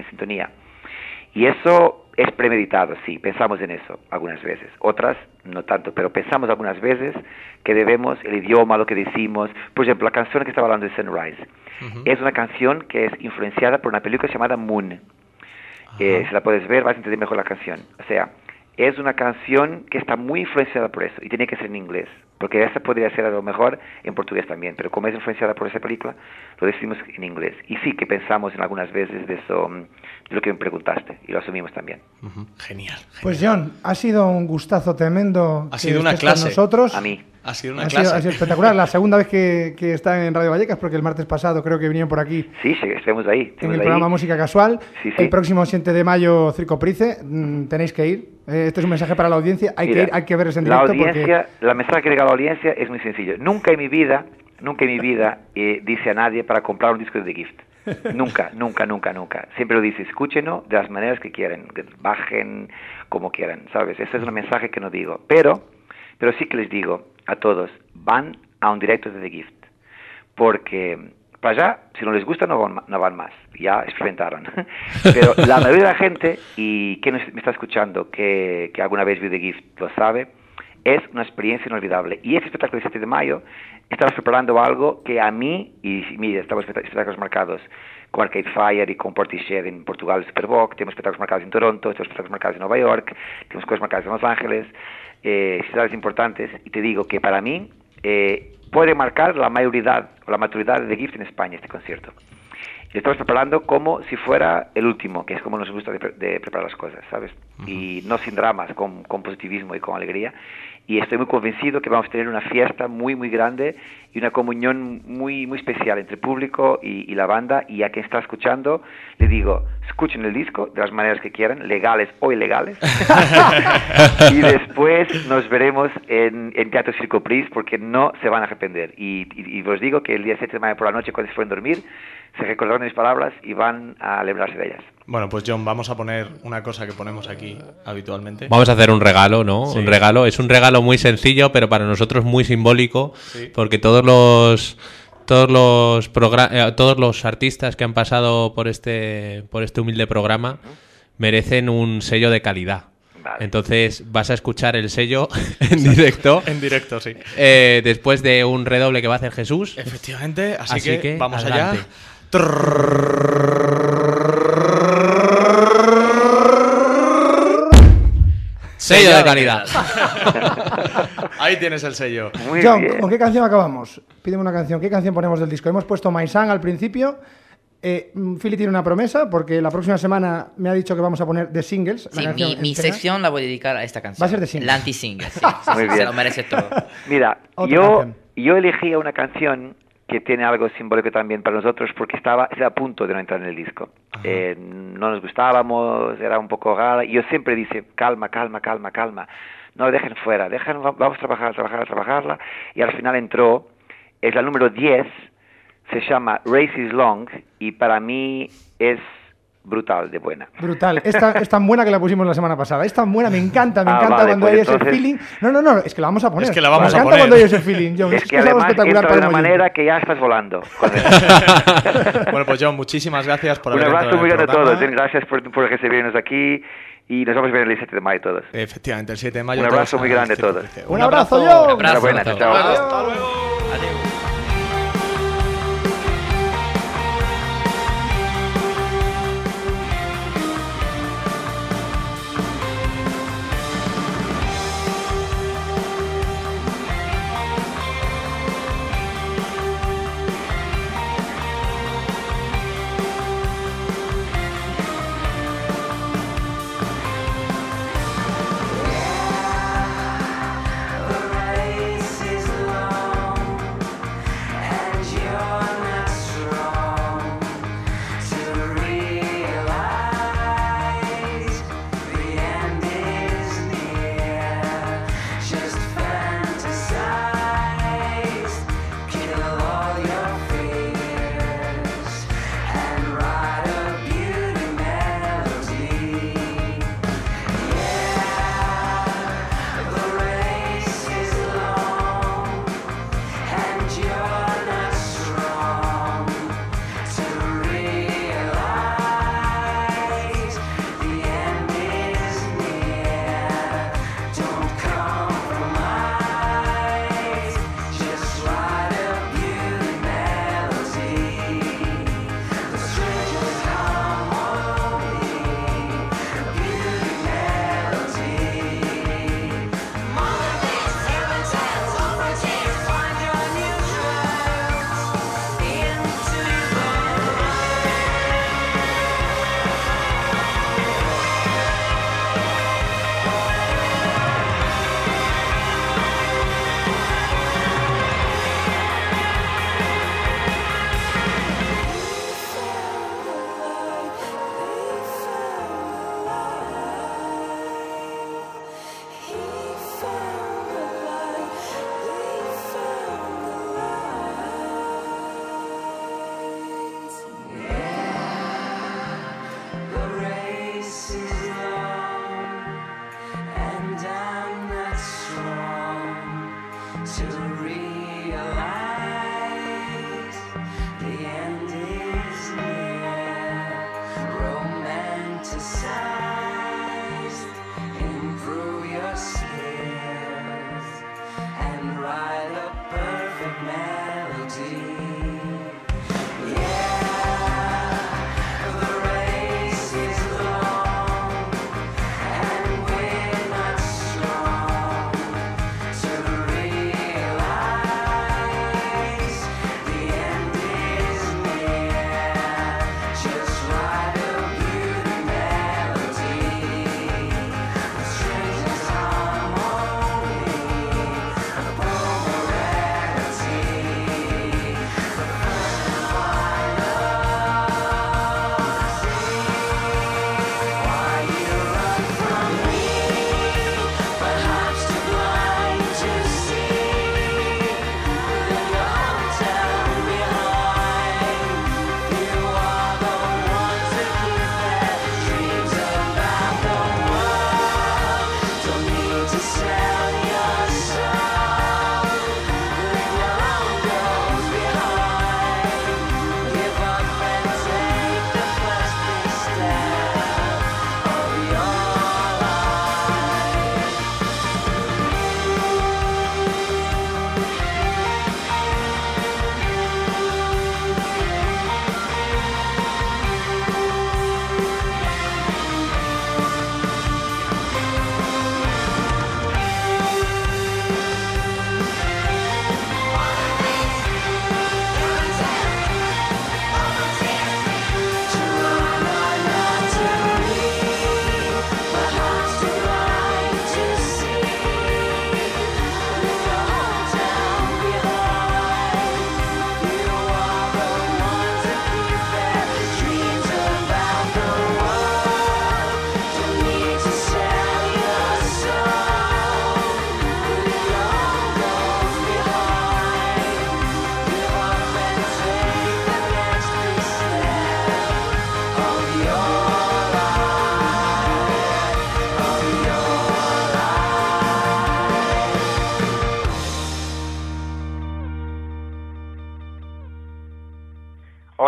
Y eso es premeditado, sí, pensamos en eso algunas veces, otras no tanto, pero pensamos algunas veces que debemos el idioma, lo que decimos. Por ejemplo, la canción que estaba hablando de Sunrise es una canción que es influenciada por una película llamada Moon. Si la puedes ver, vas a entender mejor la canción. O sea, es una canción que está muy influenciada por eso y tiene que ser en inglés, porque esa podría ser a lo mejor en portugués también, pero como es influenciada por esa película, lo decimos en inglés. Y sí que pensamos en algunas veces de eso, de lo que me preguntaste, y lo asumimos también.
Genial.
Pues John, ha sido un gustazo tremendo.
Ha
que
sido una
estés con
clase.
nosotros.
A mí.
Ha sido una
Ha
clase.
sido espectacular. La segunda vez que está en Radio Vallecas, porque el martes pasado creo que vinieron por aquí
Sí, estemos ahí.
en
estemos
el
ahí.
programa Música Casual.
Sí, sí.
El próximo 7 de mayo, Circo Price. Tenéis que ir. Este es un mensaje para la audiencia. Hay que
Mira,
ir, hay que verles en
la
directo.
audiencia, la mensaje que le da a la audiencia es muy sencillo. Nunca en mi vida dice a nadie para comprar un disco de The Gift. Nunca. Siempre lo dice, escúchenlo de las maneras que quieran, que bajen como quieran, ¿sabes? Ese es un mensaje que no digo. Pero sí que les digo a todos, van a un directo de The Gift. Porque para allá, si no les gusta, no van más. Ya experimentaron. Pero la mayoría de la gente, y que me está escuchando, que alguna vez vio The Gift, lo sabe, es una experiencia inolvidable. Y este espectáculo del 7 de mayo, estamos preparando algo que a mí, y mira, estamos espectáculos marcados con Arcade Fire y con Portishead en Portugal, Superboc, tenemos espectáculos marcados en Toronto, tenemos espectáculos marcados en Nueva York, tenemos cosas marcadas en Los Ángeles, ciudades importantes, y te digo que para mí puede marcar la mayoría o la maturidad de The Gift en España este concierto. Y lo estamos preparando como si fuera el último, que es como nos gusta de preparar las cosas, ¿sabes? Y no sin dramas, con positivismo y con alegría. Y estoy muy convencido que vamos a tener una fiesta muy, muy grande y una comunión muy, muy especial entre el público y la banda. Y a quien está escuchando, le digo, escuchen el disco de las maneras que quieran, legales o ilegales. Y después nos veremos en Teatro Circo Price, porque no se van a arrepender. Y os digo que el día 7 de mayo por la noche, cuando se fueron a dormir, se recordaron mis palabras y van a alegrarse de ellas.
Bueno, pues John, vamos a poner una cosa que ponemos aquí habitualmente.
Vamos a hacer un regalo, ¿no?
Sí.
Un regalo. Es un regalo muy sencillo, pero para nosotros muy simbólico,
Sí.
porque todos los artistas que han pasado por este humilde programa merecen un sello de calidad.
Vale.
Entonces vas a escuchar el sello en directo
En directo, sí.
después de un redoble que va a hacer Jesús.
Efectivamente, así
Así
que
que
vamos
adelante.
allá.
Sello de calidad.
Ahí tienes el sello.
Muy
John,
bien.
¿con qué canción acabamos? Pídeme una canción. ¿Qué canción ponemos del disco? Hemos puesto My Son al principio. Philly tiene una promesa, porque la próxima semana me ha dicho que vamos a poner The Singles. la
Sí,
canción
mi
entera.
sección la voy a dedicar a esta canción.
Va a ser de single.
La anti-single, sí.
Muy bien.
Se lo merece todo.
Mira,
Otra
yo
canción.
elegí una canción que tiene algo simbólico también para nosotros, porque estaba a punto de no entrar en el disco. No nos gustábamos, era un poco rara, y yo siempre dice, calma, no dejen fuera, vamos a trabajarla, y al final entró, es la número 10, se llama Race is Long, y para mí es brutal de buena.
Brutal. Es tan buena que la pusimos la semana pasada. Es tan buena, me encanta
vale,
cuando
pues
hay
entonces-
ese feeling. No, es que la vamos a poner.
Es que la vamos
me
a
encanta
poner.
cuando hay ese feeling, John.
Es que
algo
además
espectacular
entra de
para
una
el oyente.
manera que ya estás volando.
Bueno, pues John, muchísimas gracias por
Un
haber
abrazo
entrado
muy
en el
grande a
programa.
todos. Gracias por recibirnos aquí y nos vamos a ver el 7 de mayo todos.
Efectivamente, el 7 de mayo.
Un abrazo
todos
muy
a
grande a
Circo
todos.
Price.
Un abrazo, John.
Un abrazo.
Enhorabuena, chao.
Hasta luego.
Adiós.
The race is long.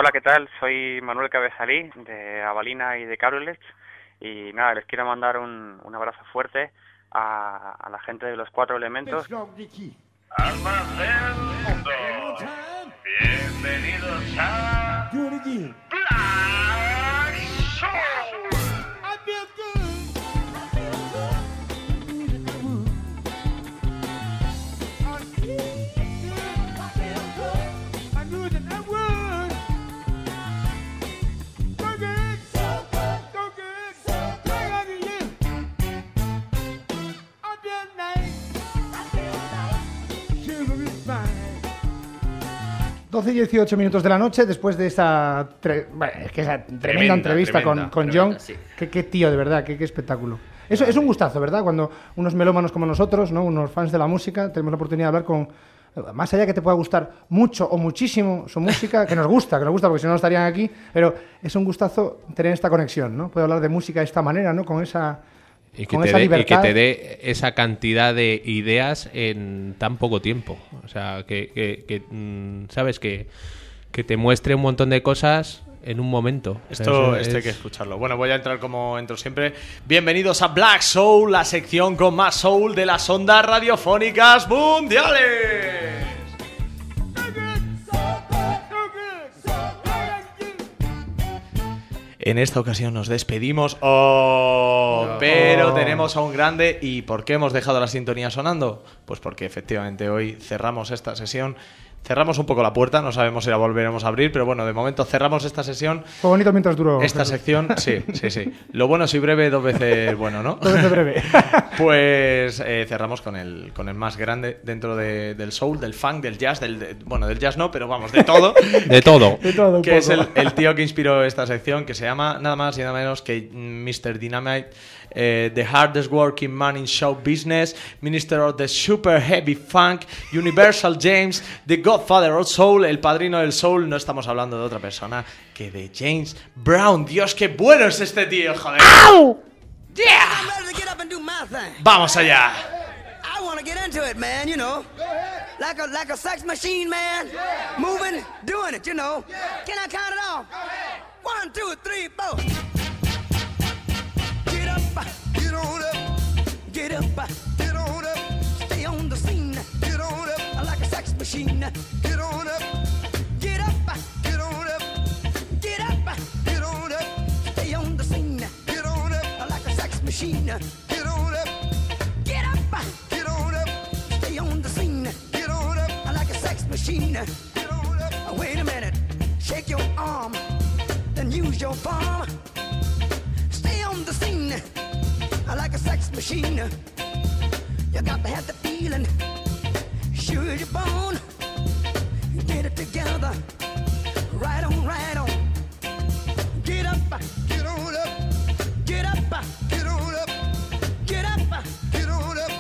Hola, ¿qué tal? Soy Manuel Cabezalí, de Avalina y de Cabriolet. Y nada, les quiero mandar un abrazo fuerte a la gente de los 4 elementos.
Almas del mundo, bienvenidos a Black Soul.
Doce y 18 minutos de la noche, después de esa, tremenda entrevista con John.
Sí.
Qué tío, de verdad, qué espectáculo. Eso es un gustazo, ¿verdad? Cuando unos melómanos como nosotros, ¿no? Unos fans de la música, tenemos la oportunidad de hablar con... Más allá que te pueda gustar mucho o muchísimo su música, que nos gusta, porque si no estarían aquí, pero es un gustazo tener esta conexión, ¿no? Poder hablar de música de esta manera, ¿no? Con esa...
Y que te dé esa cantidad de ideas en tan poco tiempo. O sea, ¿sabes? Que te muestre un montón de cosas en un momento.
Esto hay que escucharlo. Bueno, voy a entrar como entro siempre. Bienvenidos a Black Soul, la sección con más soul de las ondas radiofónicas mundiales. En esta ocasión nos despedimos, pero tenemos a un grande. ¿Y por qué hemos dejado la sintonía sonando? Pues porque efectivamente hoy cerramos esta sesión. Cerramos un poco la puerta, no sabemos si la volveremos a abrir, pero bueno, de momento cerramos esta sesión.
Fue bonito mientras duró.
Esta sección, sí. Lo bueno si breve, 2 veces bueno, ¿no?
2 veces breve.
Pues cerramos con el más grande dentro del soul, del funk, del jazz, del jazz no, pero vamos, de todo.
De todo.
Que es el tío que inspiró esta sección, que se llama nada más y nada menos que Mr. Dynamite. The hardest working man in show business, minister of the super heavy funk, Universal James, the godfather of soul, el padrino del soul. No estamos hablando de otra persona que de James Brown. Dios, qué bueno es este tío, joder. ¡Au! ¡Yeah! Vamos allá.
I want to get into it, man, you know. Like a sex machine, man. Moving, doing it, you know. Can I count it off? 1, 2, 3, 4. Get up, get on up, get up, get on up, stay on the scene, get on up, like a sex machine, get on up, get up, get on up, get up, get on up, stay on the scene, get on up, like a sex machine, get on up, get up, get on up, stay on the scene, get on up, like a sex machine, get on up. Wait a minute, shake your arm, then use your palm. On the scene, like a sex machine. You got to have the feeling, sure as you're born. Get it together, right on, right on. Get up, get on up, get up, get on up, get up, get on up.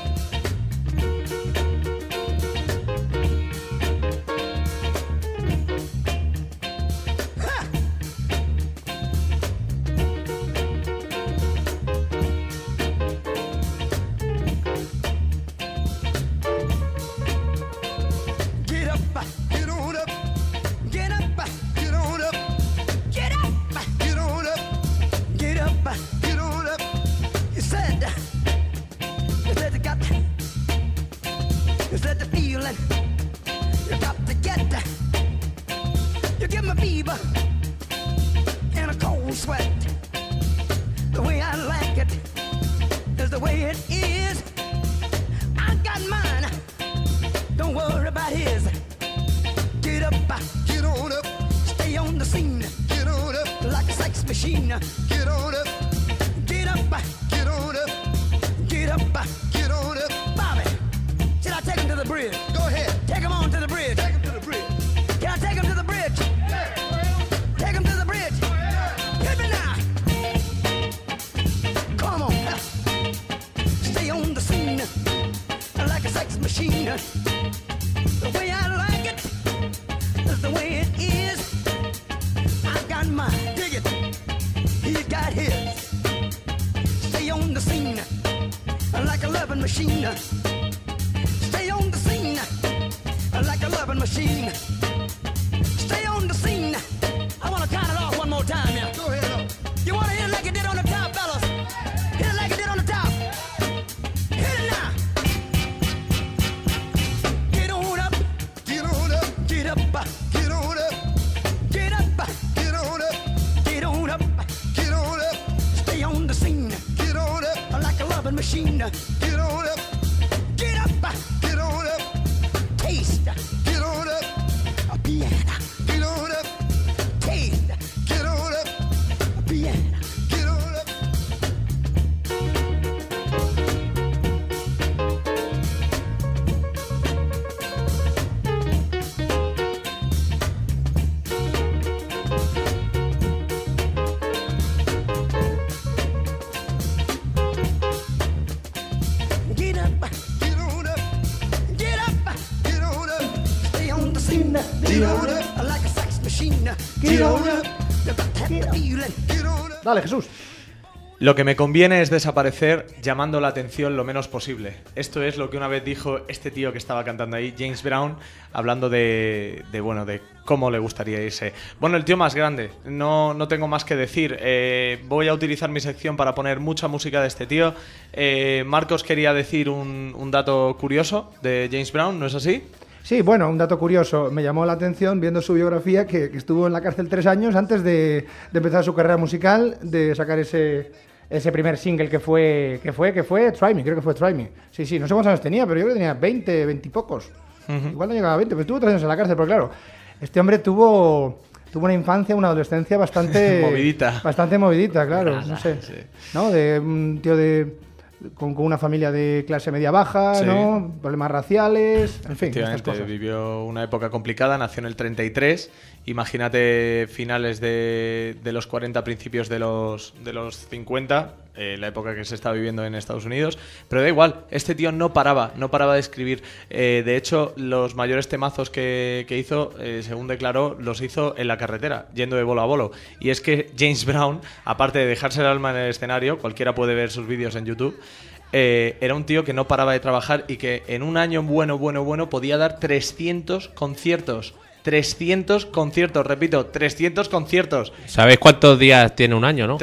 loving machine. Get on up, get up, get on up, taste, get on up, a piano, get on up, taste, get on up, a piano, get on up. Get up, get on up, get up, get on up. Stay on the scene, get on up, like a sex machine. Get on up, you got to have the feeling. Get on up.
Dale, Jesús.
Lo que me conviene es desaparecer llamando la atención lo menos posible. Esto es lo que una vez dijo este tío que estaba cantando ahí, James Brown, hablando de cómo le gustaría irse. Bueno, el tío más grande, no tengo más que decir. Voy a utilizar mi sección para poner mucha música de este tío. Marcos quería decir un dato curioso de James Brown, ¿no es así?
Sí, bueno, un dato curioso. Me llamó la atención viendo su biografía que estuvo en la cárcel 3 años antes de empezar su carrera musical, de sacar ese primer single que fue Try Me, creo que fue Try Me. Sí, no sé cuántos años tenía, pero yo creo que tenía 20 y pocos. Igual no llegaba a 20, pero estuvo 3 años en la cárcel, pero claro, este hombre tuvo una infancia, una adolescencia bastante...
movidita.
Bastante movidita, claro,
Nada,
no sé.
sí.
¿No? De un tío con una familia de clase media-baja,
Sí.
¿no? Problemas raciales, en fin, estas
Efectivamente,
cosas.
vivió una época complicada, nació en el 33, imagínate finales de los 40, principios de los 50, la época que se está viviendo en Estados Unidos, pero da igual, este tío no paraba de escribir. De hecho, los mayores temazos que hizo, según declaró, los hizo en la carretera, yendo de bolo a bolo. Y es que James Brown, aparte de dejarse el alma en el escenario, cualquiera puede ver sus vídeos en YouTube, era un tío que no paraba de trabajar y que en un año bueno podía dar 300 conciertos. 300 conciertos, repito, 300 conciertos.
¿Sabéis cuántos días tiene un año, no?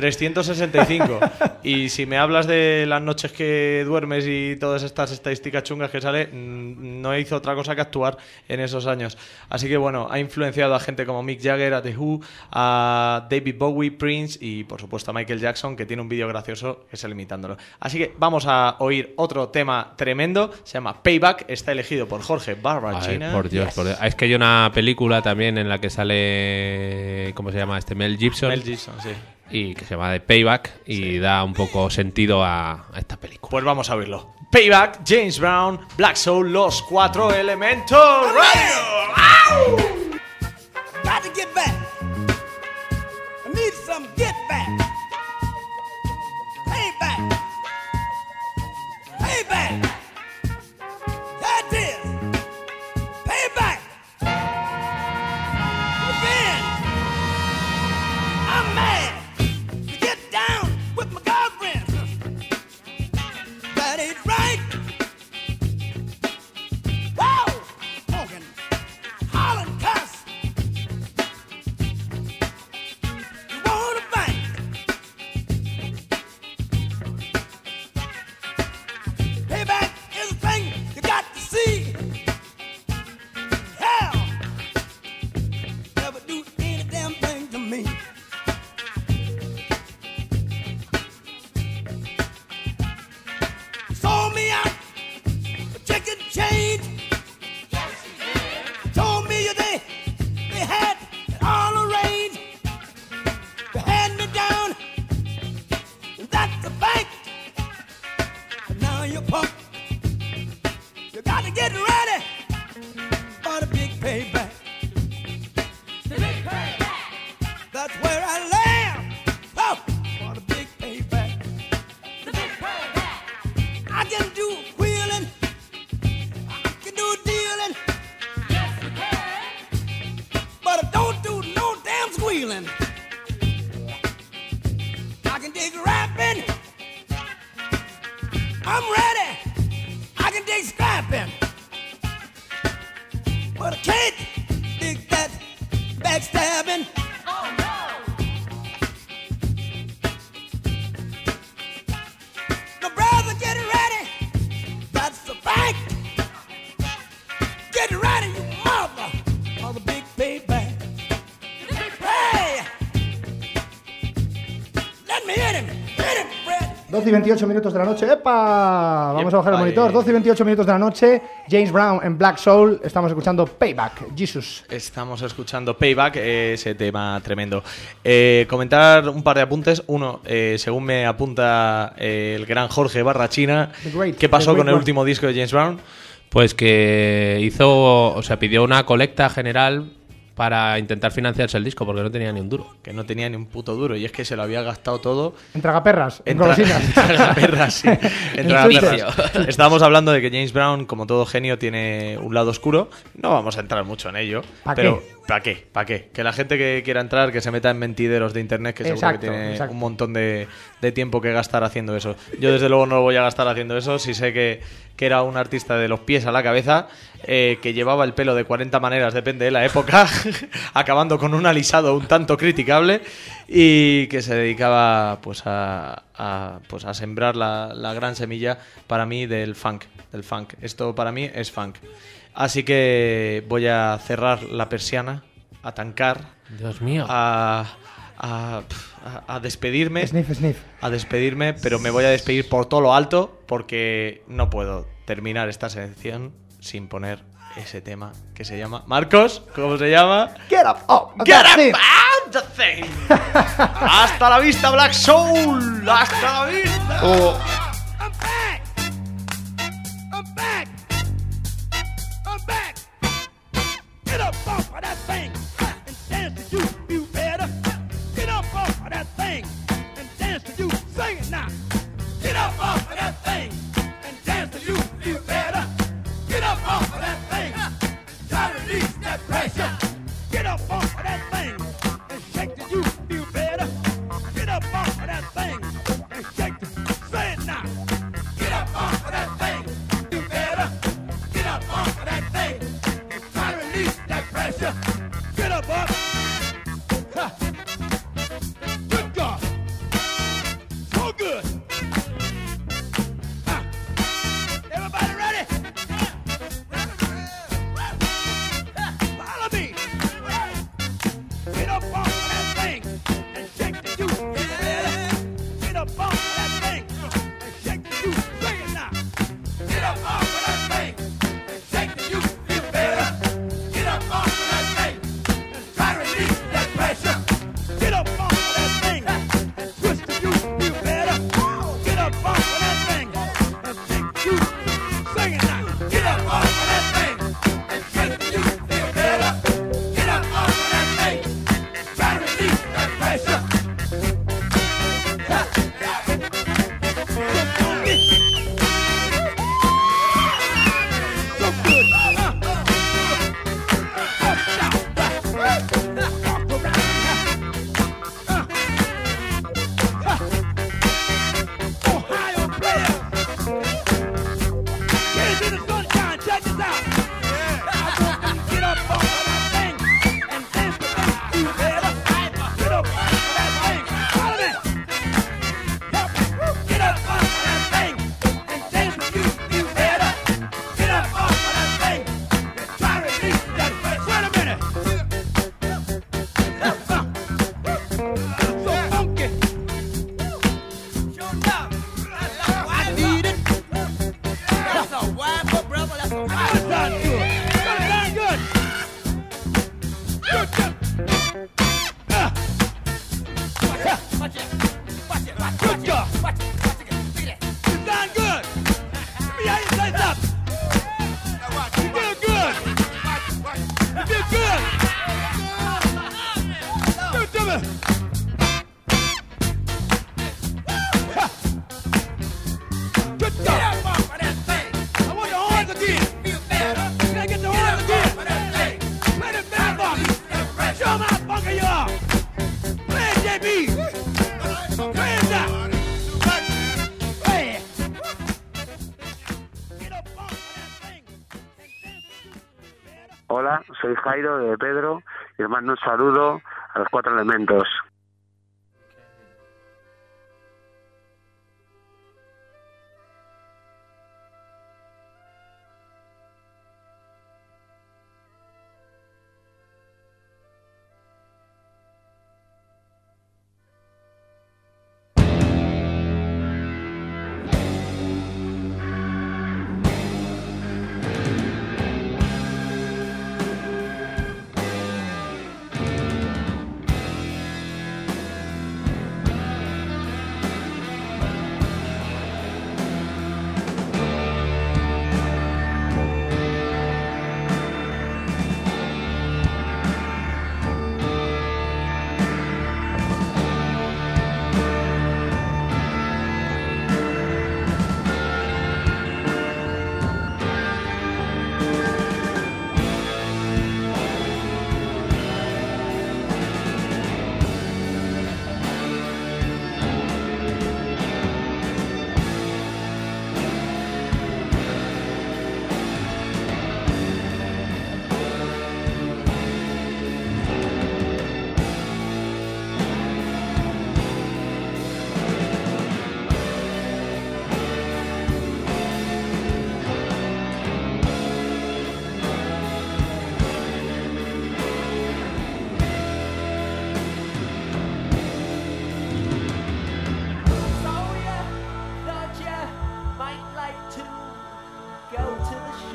365. Y si me hablas de las noches que duermes y todas estas estadísticas chungas que sale, no hizo otra cosa que actuar en esos años. Así que bueno, ha influenciado a gente como Mick Jagger, a The Who, a David Bowie, Prince y por supuesto a Michael Jackson, que tiene un vídeo gracioso que es él imitándolo. Así que vamos a oír otro tema tremendo, se llama Payback, está elegido por Jorge Barrachina.
Ay, por Dios, por Dios. Es que hay una película también en la que sale, ¿cómo se llama este? Mel Gibson.
Mel Gibson, sí.
Y que se llama The Payback y da un poco sentido a esta película.
Pues vamos a oírlo. Payback, James Brown, Black Soul, Los Cuatro Elementos Radio.
Got to get back. I need some get back. Payback. Payback. That is. Payback. Revenge. I'm mad to get down with my girlfriend. That ain't right. Whoa! Honkin', hollin', cuss. You wanna fight? Payback is a thing you got to see. Hell, never do any damn thing to me. Sold me out for chicken change. Told me they had it all arranged. They had me down, and that's a fact. But now you're pumped. You got to get ready for the big payback. The big payback. That's where I land. Oh, for the big payback. The big payback. I can do wheeling. I can do dealing. Yes, you can. But I don't do no damn squealing. I can dig rapping. I'm ready. I can dig scrapping. But I can't dig that backstabbing. Oh no! My brother, get ready. That's the fact. Get ready, you mother, for the big payback. Hey! Let me hit him, Fred.
12 y 28 minutos de la noche. ¡Epa! Vamos a bajar el monitor. 12 y 28 minutos de la noche. James Brown en Black Soul. Estamos escuchando Payback. Jesus.
Estamos escuchando Payback, ese tema tremendo. Comentar un par de apuntes. Uno, según me apunta el gran Jorge Barrachina, ¿qué pasó con el último disco de James Brown?
Pues que pidió una colecta general para intentar financiarse el disco porque no tenía ni un duro.
Que no tenía ni un puto duro, y es que se lo había gastado todo.
En tragaperras, en
golosinas. En tragaperras, sí. En tragaperras. Estábamos hablando de que James Brown, como todo genio, tiene un lado oscuro. No vamos a entrar mucho en ello. Pero ¿para qué? ¿Para qué? Que la gente que quiera entrar, que se meta en mentideros de internet, que seguro que tiene un montón de tiempo que gastar haciendo eso. Yo desde luego no lo voy a gastar haciendo eso. Si sé que era un artista de los pies a la cabeza, que llevaba el pelo de 40 maneras, depende de la época, acabando con un alisado un tanto criticable, y que se dedicaba pues a sembrar la gran semilla para mí del funk. Esto para mí es funk. Así que voy a cerrar la persiana, a tancar,
Dios mío,
a despedirme.
Sniff.
A despedirme, pero me voy a despedir por todo lo alto, porque no puedo terminar esta sección sin poner ese tema que se llama... Marcos, ¿cómo se llama?
Get up,
Get up, out the thing. Hasta la vista, Black Soul. Hasta la vista.
I'm back. I'm back. I'm back. Get up off of that thing and dance to you feel better. Get up off of that thing and dance to you. Sing it now. Get up off of that thing and dance to you feel better. Get up off of that thing. Try to release that pressure. Get up off of that thing and shake till you feel better. Get up off of that thing and shake till. Say it now. Get up off of that thing. Feel better. Get up off of that thing and try to release that pressure. Get up, up. Ha. Good God. So good. Ha. Everybody ready? Follow me. Get up off of that thing and shake the juice. Get up off of that thing and shake the juice. Sing it now. Get up off of that thing and shake the juice. Feel better. Get up off of that thing and try to release that pressure. Get up off of that thing and twist the juice. Feel better. Get up off of that thing and shake the juice. Sing it now. Get up off of that thing and shake the juice. Feel better. Get up off of that thing and try to release that pressure. Ha. So good. Ohio players. Kids in the sunshine, check this out. I want you to get up off of that thing and dance to make you better. Get up off of that thing. Follow me. Get up off of that thing and dance to you feel better. Get up off of that thing and try to release that pressure. Wait a minute. So funky. I need it. That's a wild brother. That's a wild. That sounds good. That sounds good. Good. Watch it. Good job. You sound good. Let me hear you say something. You feel good. You feel good. Good to me. Good job. I want the horns again. Can I get the horns again? Play the band for me. Show 'em how funky you are. Play it, JB. Play it now. Play it. Get up off of that thing and dance.
Hola, soy Jairo de Pedro y les mando un saludo a los Cuatro Elementos.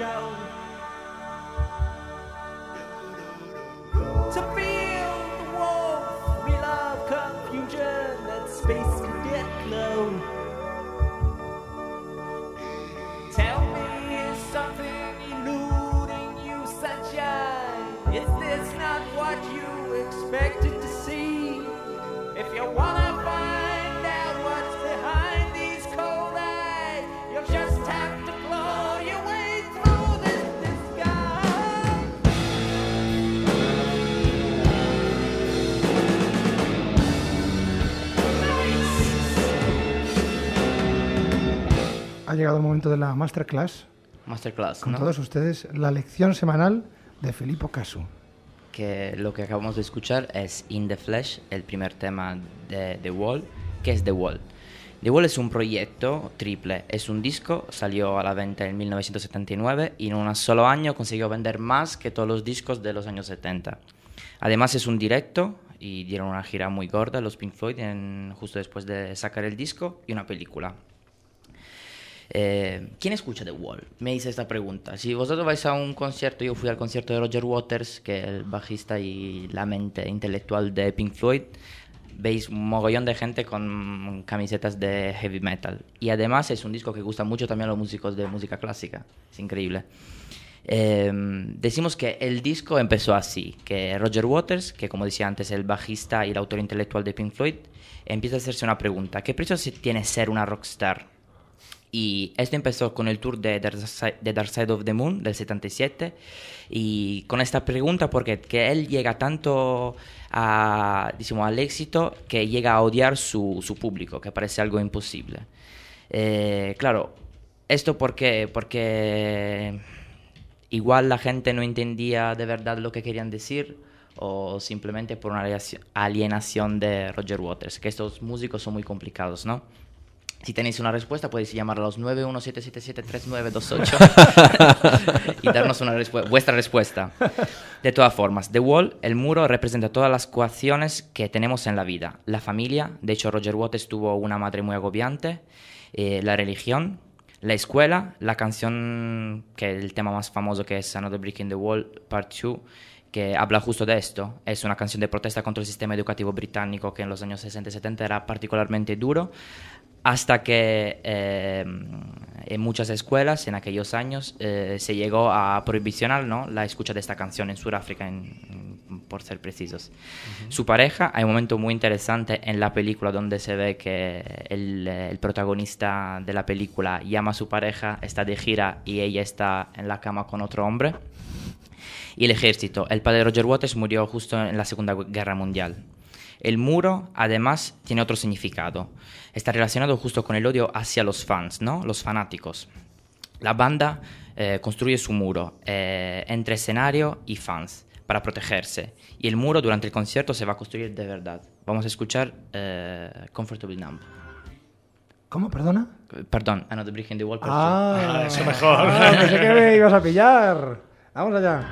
go. To feel the warmth, real love, confusion, that space cadet glow. Tell me, is something eluding you, sunshine? Is this not what you expected to see? If you wanna find out what's behind these cold eyes, you'll just have to claw your way through this disguise.
Ha llegado el momento de la masterclass.
Masterclass,
Con
¿no?
todos ustedes, la lección semanal de Filippo Casu.
Que lo que acabamos de escuchar es In the Flesh, el primer tema de The Wall. ¿Qué es The Wall? The Wall es un proyecto triple, es un disco, salió a la venta en 1979 y en un solo año consiguió vender más que todos los discos de los años 70. Además es un directo y dieron una gira muy gorda los Pink Floyd justo después de sacar el disco y una película. ¿Quién escucha The Wall? Me hice esta pregunta. Si vosotros vais a un concierto, yo fui al concierto de Roger Waters, que es el bajista y la mente intelectual de Pink Floyd, veis un mogollón de gente con camisetas de heavy metal. Y además es un disco que gusta mucho también a los músicos de música clásica. Es increíble. Decimos que el disco empezó así, que Roger Waters, que como decía antes es el bajista y el autor intelectual de Pink Floyd, empieza a hacerse una pregunta. ¿Qué precio tiene ser una rockstar? Y esto empezó con el tour de Dark Side of the Moon del 77 y con esta pregunta porque que él llega tanto al éxito que llega a odiar su público, que parece algo imposible. Claro, esto porque igual la gente no entendía de verdad lo que querían decir o simplemente por una alienación de Roger Waters, que estos músicos son muy complicados, ¿no? Si tenéis una respuesta, podéis llamar a los 917773928 y darnos vuestra respuesta. De todas formas, The Wall, el muro, representa todas las coacciones que tenemos en la vida. La familia, de hecho Roger Waters tuvo una madre muy agobiante, la religión, la escuela, la canción, que es el tema más famoso, que es Another Brick in the Wall, Part 2, que habla justo de esto. Es una canción de protesta contra el sistema educativo británico que en los años 60 y 70 era particularmente duro, hasta que en muchas escuelas en aquellos años se llegó a prohibicionar, ¿no?, la escucha de esta canción en Sudáfrica, por ser precisos. Su pareja, hay un momento muy interesante en la película donde se ve que el protagonista de la película llama a su pareja, está de gira y ella está en la cama con otro hombre. Y el ejército. El padre de Roger Waters murió justo en la Segunda Guerra Mundial. El muro, además, tiene otro significado. Está relacionado justo con el odio hacia los fans, ¿no?, los fanáticos. La banda construye su muro entre escenario y fans para protegerse. Y el muro durante el concierto se va a construir de verdad. Vamos a escuchar Comfortably Numb.
¿Cómo? ¿Perdona?
Perdón, Another Brick in the Wall.
Eso mejor.
Pensé que me ibas a pillar. Vamos allá.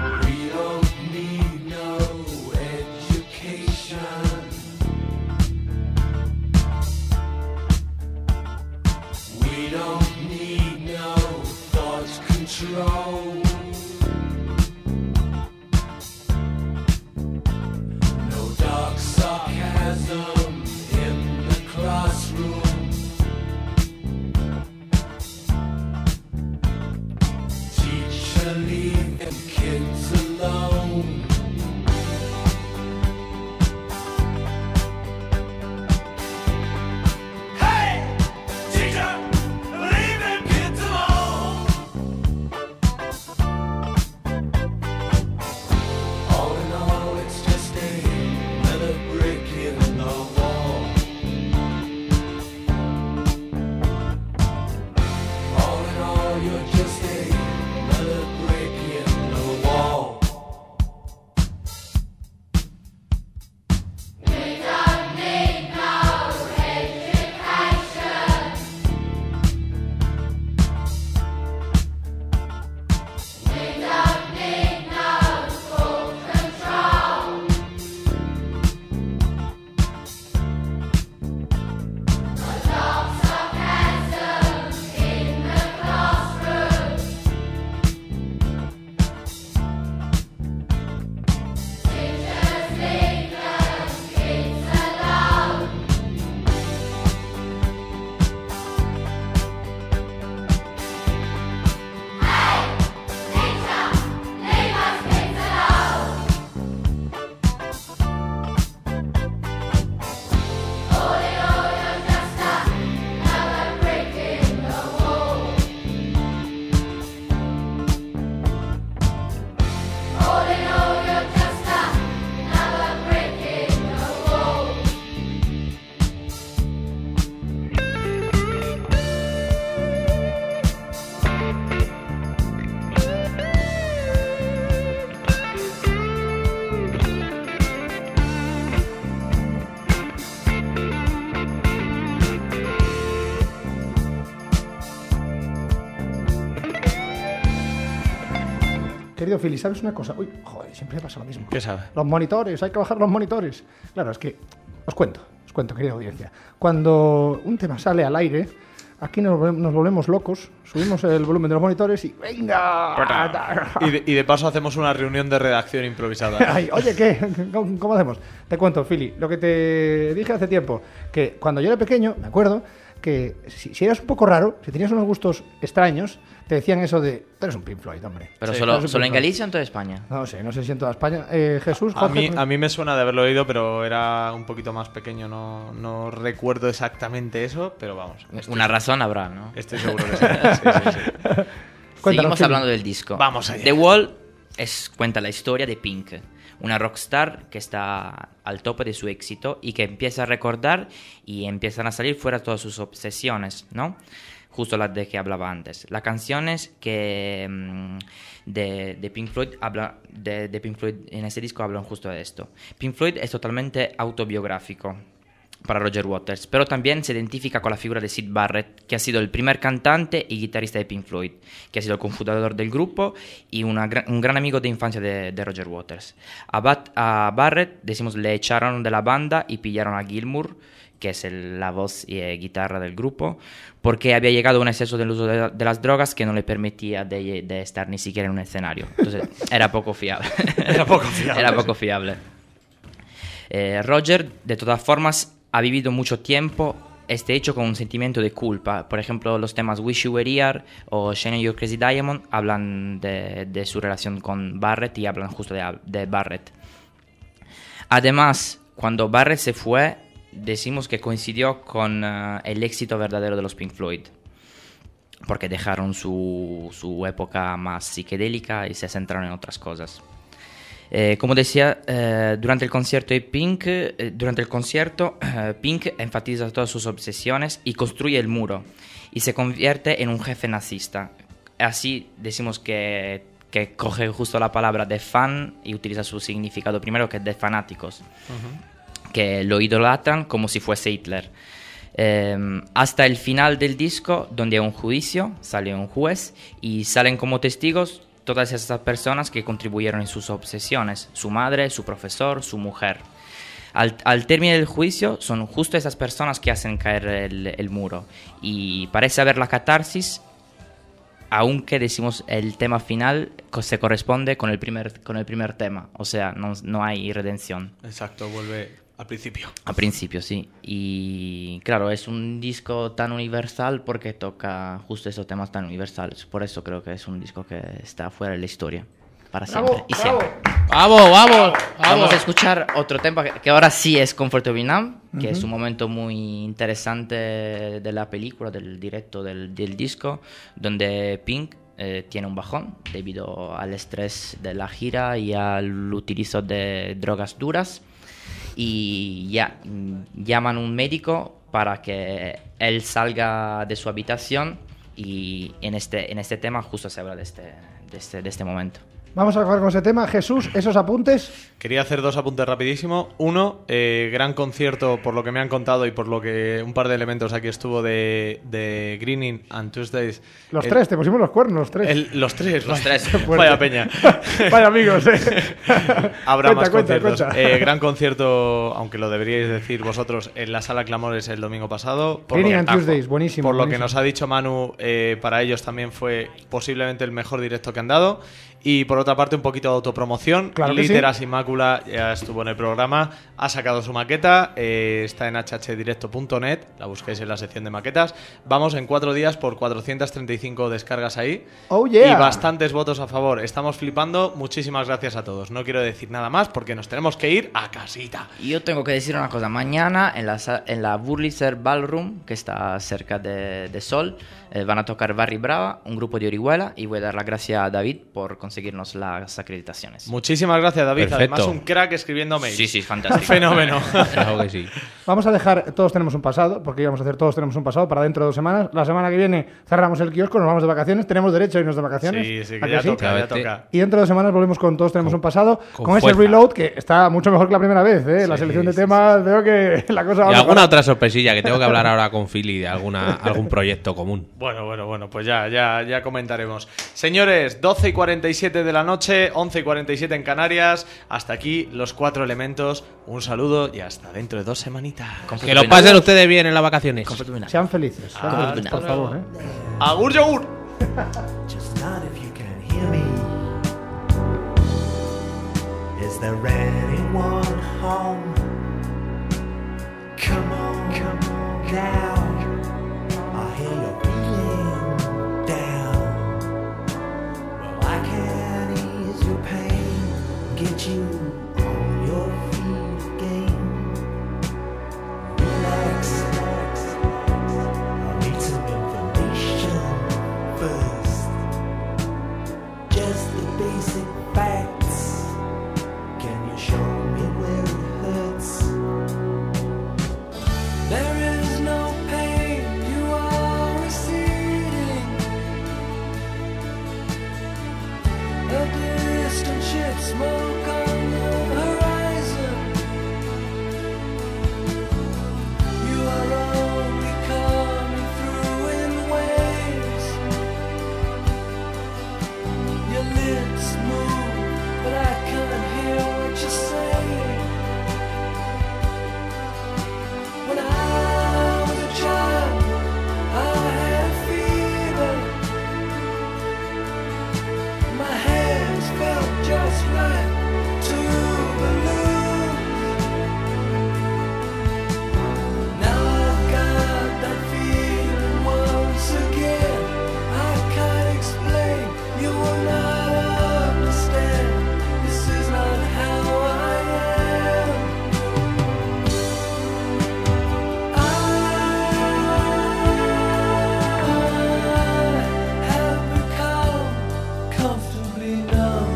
No dark sarcasm in the classroom. Teacher leaving kids alone. Hey, teacher, leave
querido Philly, ¿sabes una cosa? Uy, joder, siempre me pasa lo mismo.
¿Qué sabe?
Los monitores, hay que bajar los monitores. Claro, es que os cuento, querida audiencia. Cuando un tema sale al aire, aquí nos volvemos locos, subimos el volumen de los monitores y ¡venga!
Y de paso hacemos una reunión de redacción improvisada.
Ay, oye, ¿qué? ¿Cómo hacemos? Te cuento, Philly, lo que te dije hace tiempo, que cuando yo era pequeño, me acuerdo, que si eras un poco raro, si tenías unos gustos extraños, te decían eso de, tú eres un Pink Floyd, hombre.
Pero
Sí,
solo
eres un
en
Pink Floyd.
Galicia o en toda España.
No sé si en toda España. Jesús,
A
Jorge...
mí me suena de haberlo oído, pero era un poquito más pequeño, no recuerdo exactamente eso, pero vamos.
Una razón habrá, ¿no?
Estoy seguro que sí. Sí.
Seguimos hablando del disco.
Vamos allá.
The Wall cuenta la historia de Pink, una rockstar que está al tope de su éxito y que empieza a recordar y empiezan a salir fuera todas sus obsesiones, ¿no? Justo las de que hablaba antes. Las canciones que de Pink Floyd de Pink Floyd en ese disco hablan justo de esto. Pink Floyd es totalmente autobiográfico para Roger Waters, pero también se identifica con la figura de Syd Barrett, que ha sido el primer cantante y guitarrista de Pink Floyd, que ha sido el cofundador del grupo y un gran amigo de infancia de Roger Waters. A Barrett, decimos, le echaron de la banda y pillaron a Gilmour, que es la voz y guitarra del grupo, porque había llegado a un exceso del uso de las drogas que no le permitía de estar ni siquiera en un escenario. Entonces, era poco fiable. Era poco fiable. Roger, de todas formas, ha vivido mucho tiempo este hecho con un sentimiento de culpa. Por ejemplo, los temas Wish You Were Here o Shine Your Crazy Diamond hablan de su relación con Barrett y hablan justo de Barrett. Además, cuando Barrett se fue, decimos que coincidió con el éxito verdadero de los Pink Floyd, porque dejaron su época más psicodélica y se centraron en otras cosas. Como decía, durante el concierto Pink enfatiza todas sus obsesiones y construye el muro y se convierte en un jefe nazista. Así decimos que coge justo la palabra de fan y utiliza su significado primero, que es de fanáticos, que lo idolatran como si fuese Hitler. Hasta el final del disco, donde hay un juicio, sale un juez y salen como testigos todas esas personas que contribuyeron en sus obsesiones: su madre, su profesor, su mujer. Al término del juicio son justo esas personas que hacen caer el muro y parece haber la catarsis, aunque decimos el tema final se corresponde con el primer tema, o sea, no hay redención.
Exacto, vuelve al principio.
Al principio, sí. Y claro, es un disco tan universal porque toca justo esos temas tan universales. Por eso creo que es un disco que está fuera de la historia. Para siempre. Y siempre.
¡Vamos!
Vamos a escuchar otro tema que ahora sí es Comfortably Numb, que es un momento muy interesante de la película, del directo del disco, donde Pink tiene un bajón debido al estrés de la gira y al utilizo de drogas duras. Y llaman a un médico para que él salga de su habitación, y en este tema justo se habla de este momento.
Vamos a acabar con ese tema. Jesús, esos apuntes.
Quería hacer dos apuntes rapidísimo. Uno, gran concierto, por lo que me han contado y por lo que un par de elementos aquí estuvo de Greening and Tuesdays.
Los tres, te pusimos los cuernos, los tres.
Los tres.
Fuerte.
Vaya peña.
Vaya amigos,
Habrá más conciertos.
Cuenta.
Gran concierto, aunque lo deberíais decir vosotros, en la Sala Clamores el domingo pasado.
Greening and Tuesdays, buenísimo.
Por lo que nos ha dicho Manu, para ellos también fue posiblemente el mejor directo que han dado. Y por otra parte, un poquito de autopromoción.
Claro que
Literas
sí.
Inmácula ya estuvo en el programa, ha sacado su maqueta, está en hhdirecto.net, la busquéis en la sección de maquetas. Vamos en 4 días por 435 descargas ahí.
Oh, yeah.
Y bastantes votos a favor. Estamos flipando. Muchísimas gracias a todos. No quiero decir nada más porque nos tenemos que ir a casita.
Y yo tengo que decir una cosa. Mañana en la Burliser Ballroom, que está cerca de Sol, van a tocar Barry Brava, un grupo de Orihuela, y voy a dar las gracias a David por conseguirnos las acreditaciones.
Muchísimas gracias, David.
Perfecto.
Además, un crack escribiendo mails.
Sí, fantástico.
Fenómeno.
Claro que sí.
Vamos a dejar Todos Tenemos un Pasado, porque íbamos a hacer Todos Tenemos un Pasado para dentro de 2 semanas. La semana que viene cerramos el kiosco, nos vamos de vacaciones. Tenemos derecho a irnos de vacaciones.
Sí,
¿A
que ya
sí?
toca, ya toca.
Y dentro de 2 semanas volvemos con Todos Tenemos un Pasado, con ese
fuerza.
reload que está mucho mejor que la primera vez. La selección de temas, veo que la cosa va
Y
a
alguna
mejorar.
otra sorpresilla que tengo que hablar ahora con Philly de algún proyecto común.
Bueno, pues ya comentaremos. Señores, 12:47 de la la noche, 11:47 en Canarias. Hasta aquí los 4 elementos. Un saludo y hasta dentro de 2 semanitas.
Que lo pasen ustedes bien en las vacaciones.
Sean felices, por favor.
¡Agur yogur!
Just not if you can hear me. Is there anyone home? Come on now. I hear you're feeling down. Well, I can ease your pain, get you on your feet again. Relax. I need some information first. Just the basic facts. Can you show me where it hurts?
There is no pain, you are receding. A distant ship, smoke on the horizon. You are only coming through in waves. Your lips move, but I can't hear what you're saying. When I was a child, I had a fever. My hands felt just like 2 balloons. Now I've got that feeling once again. I can't explain, you will not understand. This is not how I am. Have become comfortably numb.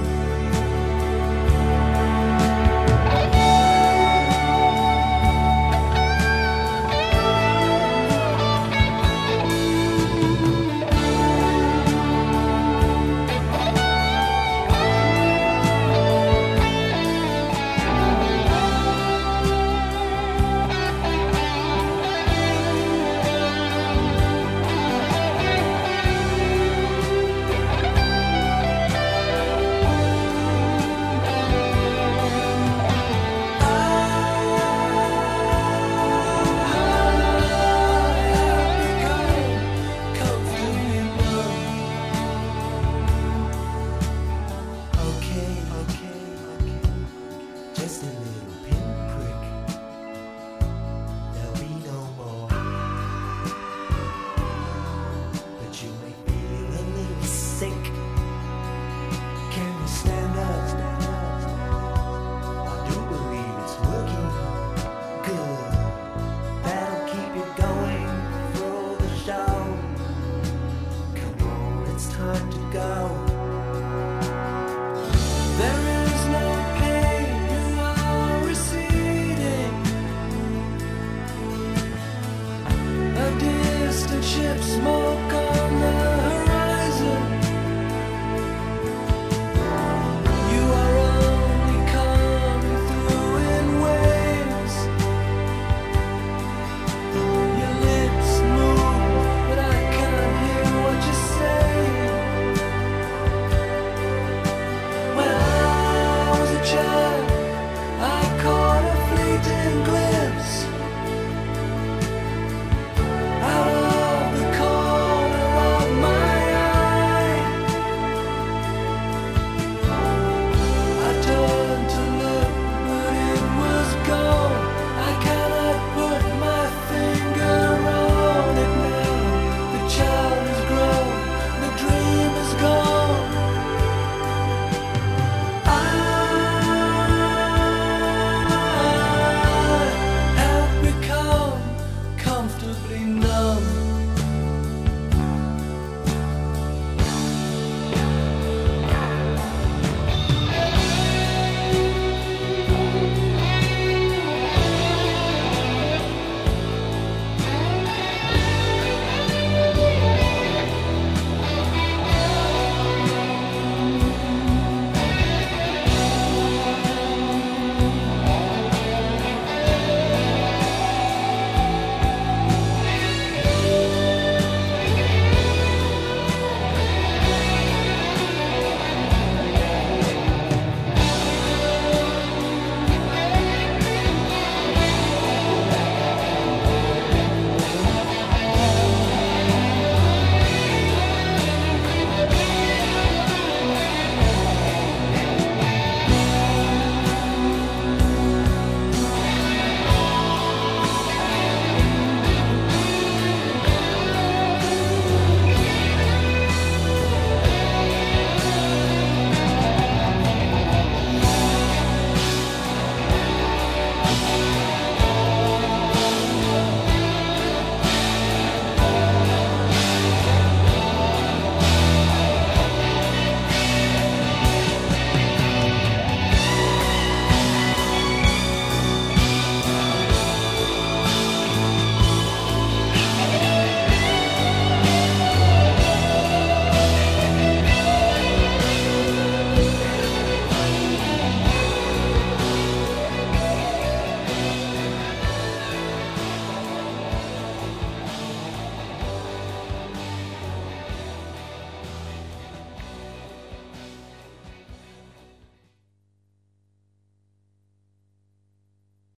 Okay. Just a little pinprick. There'll be no more. But you may feel a little sick. Can you stand up? I do believe it's working good. That'll keep you going through the show. Come on, it's time to go.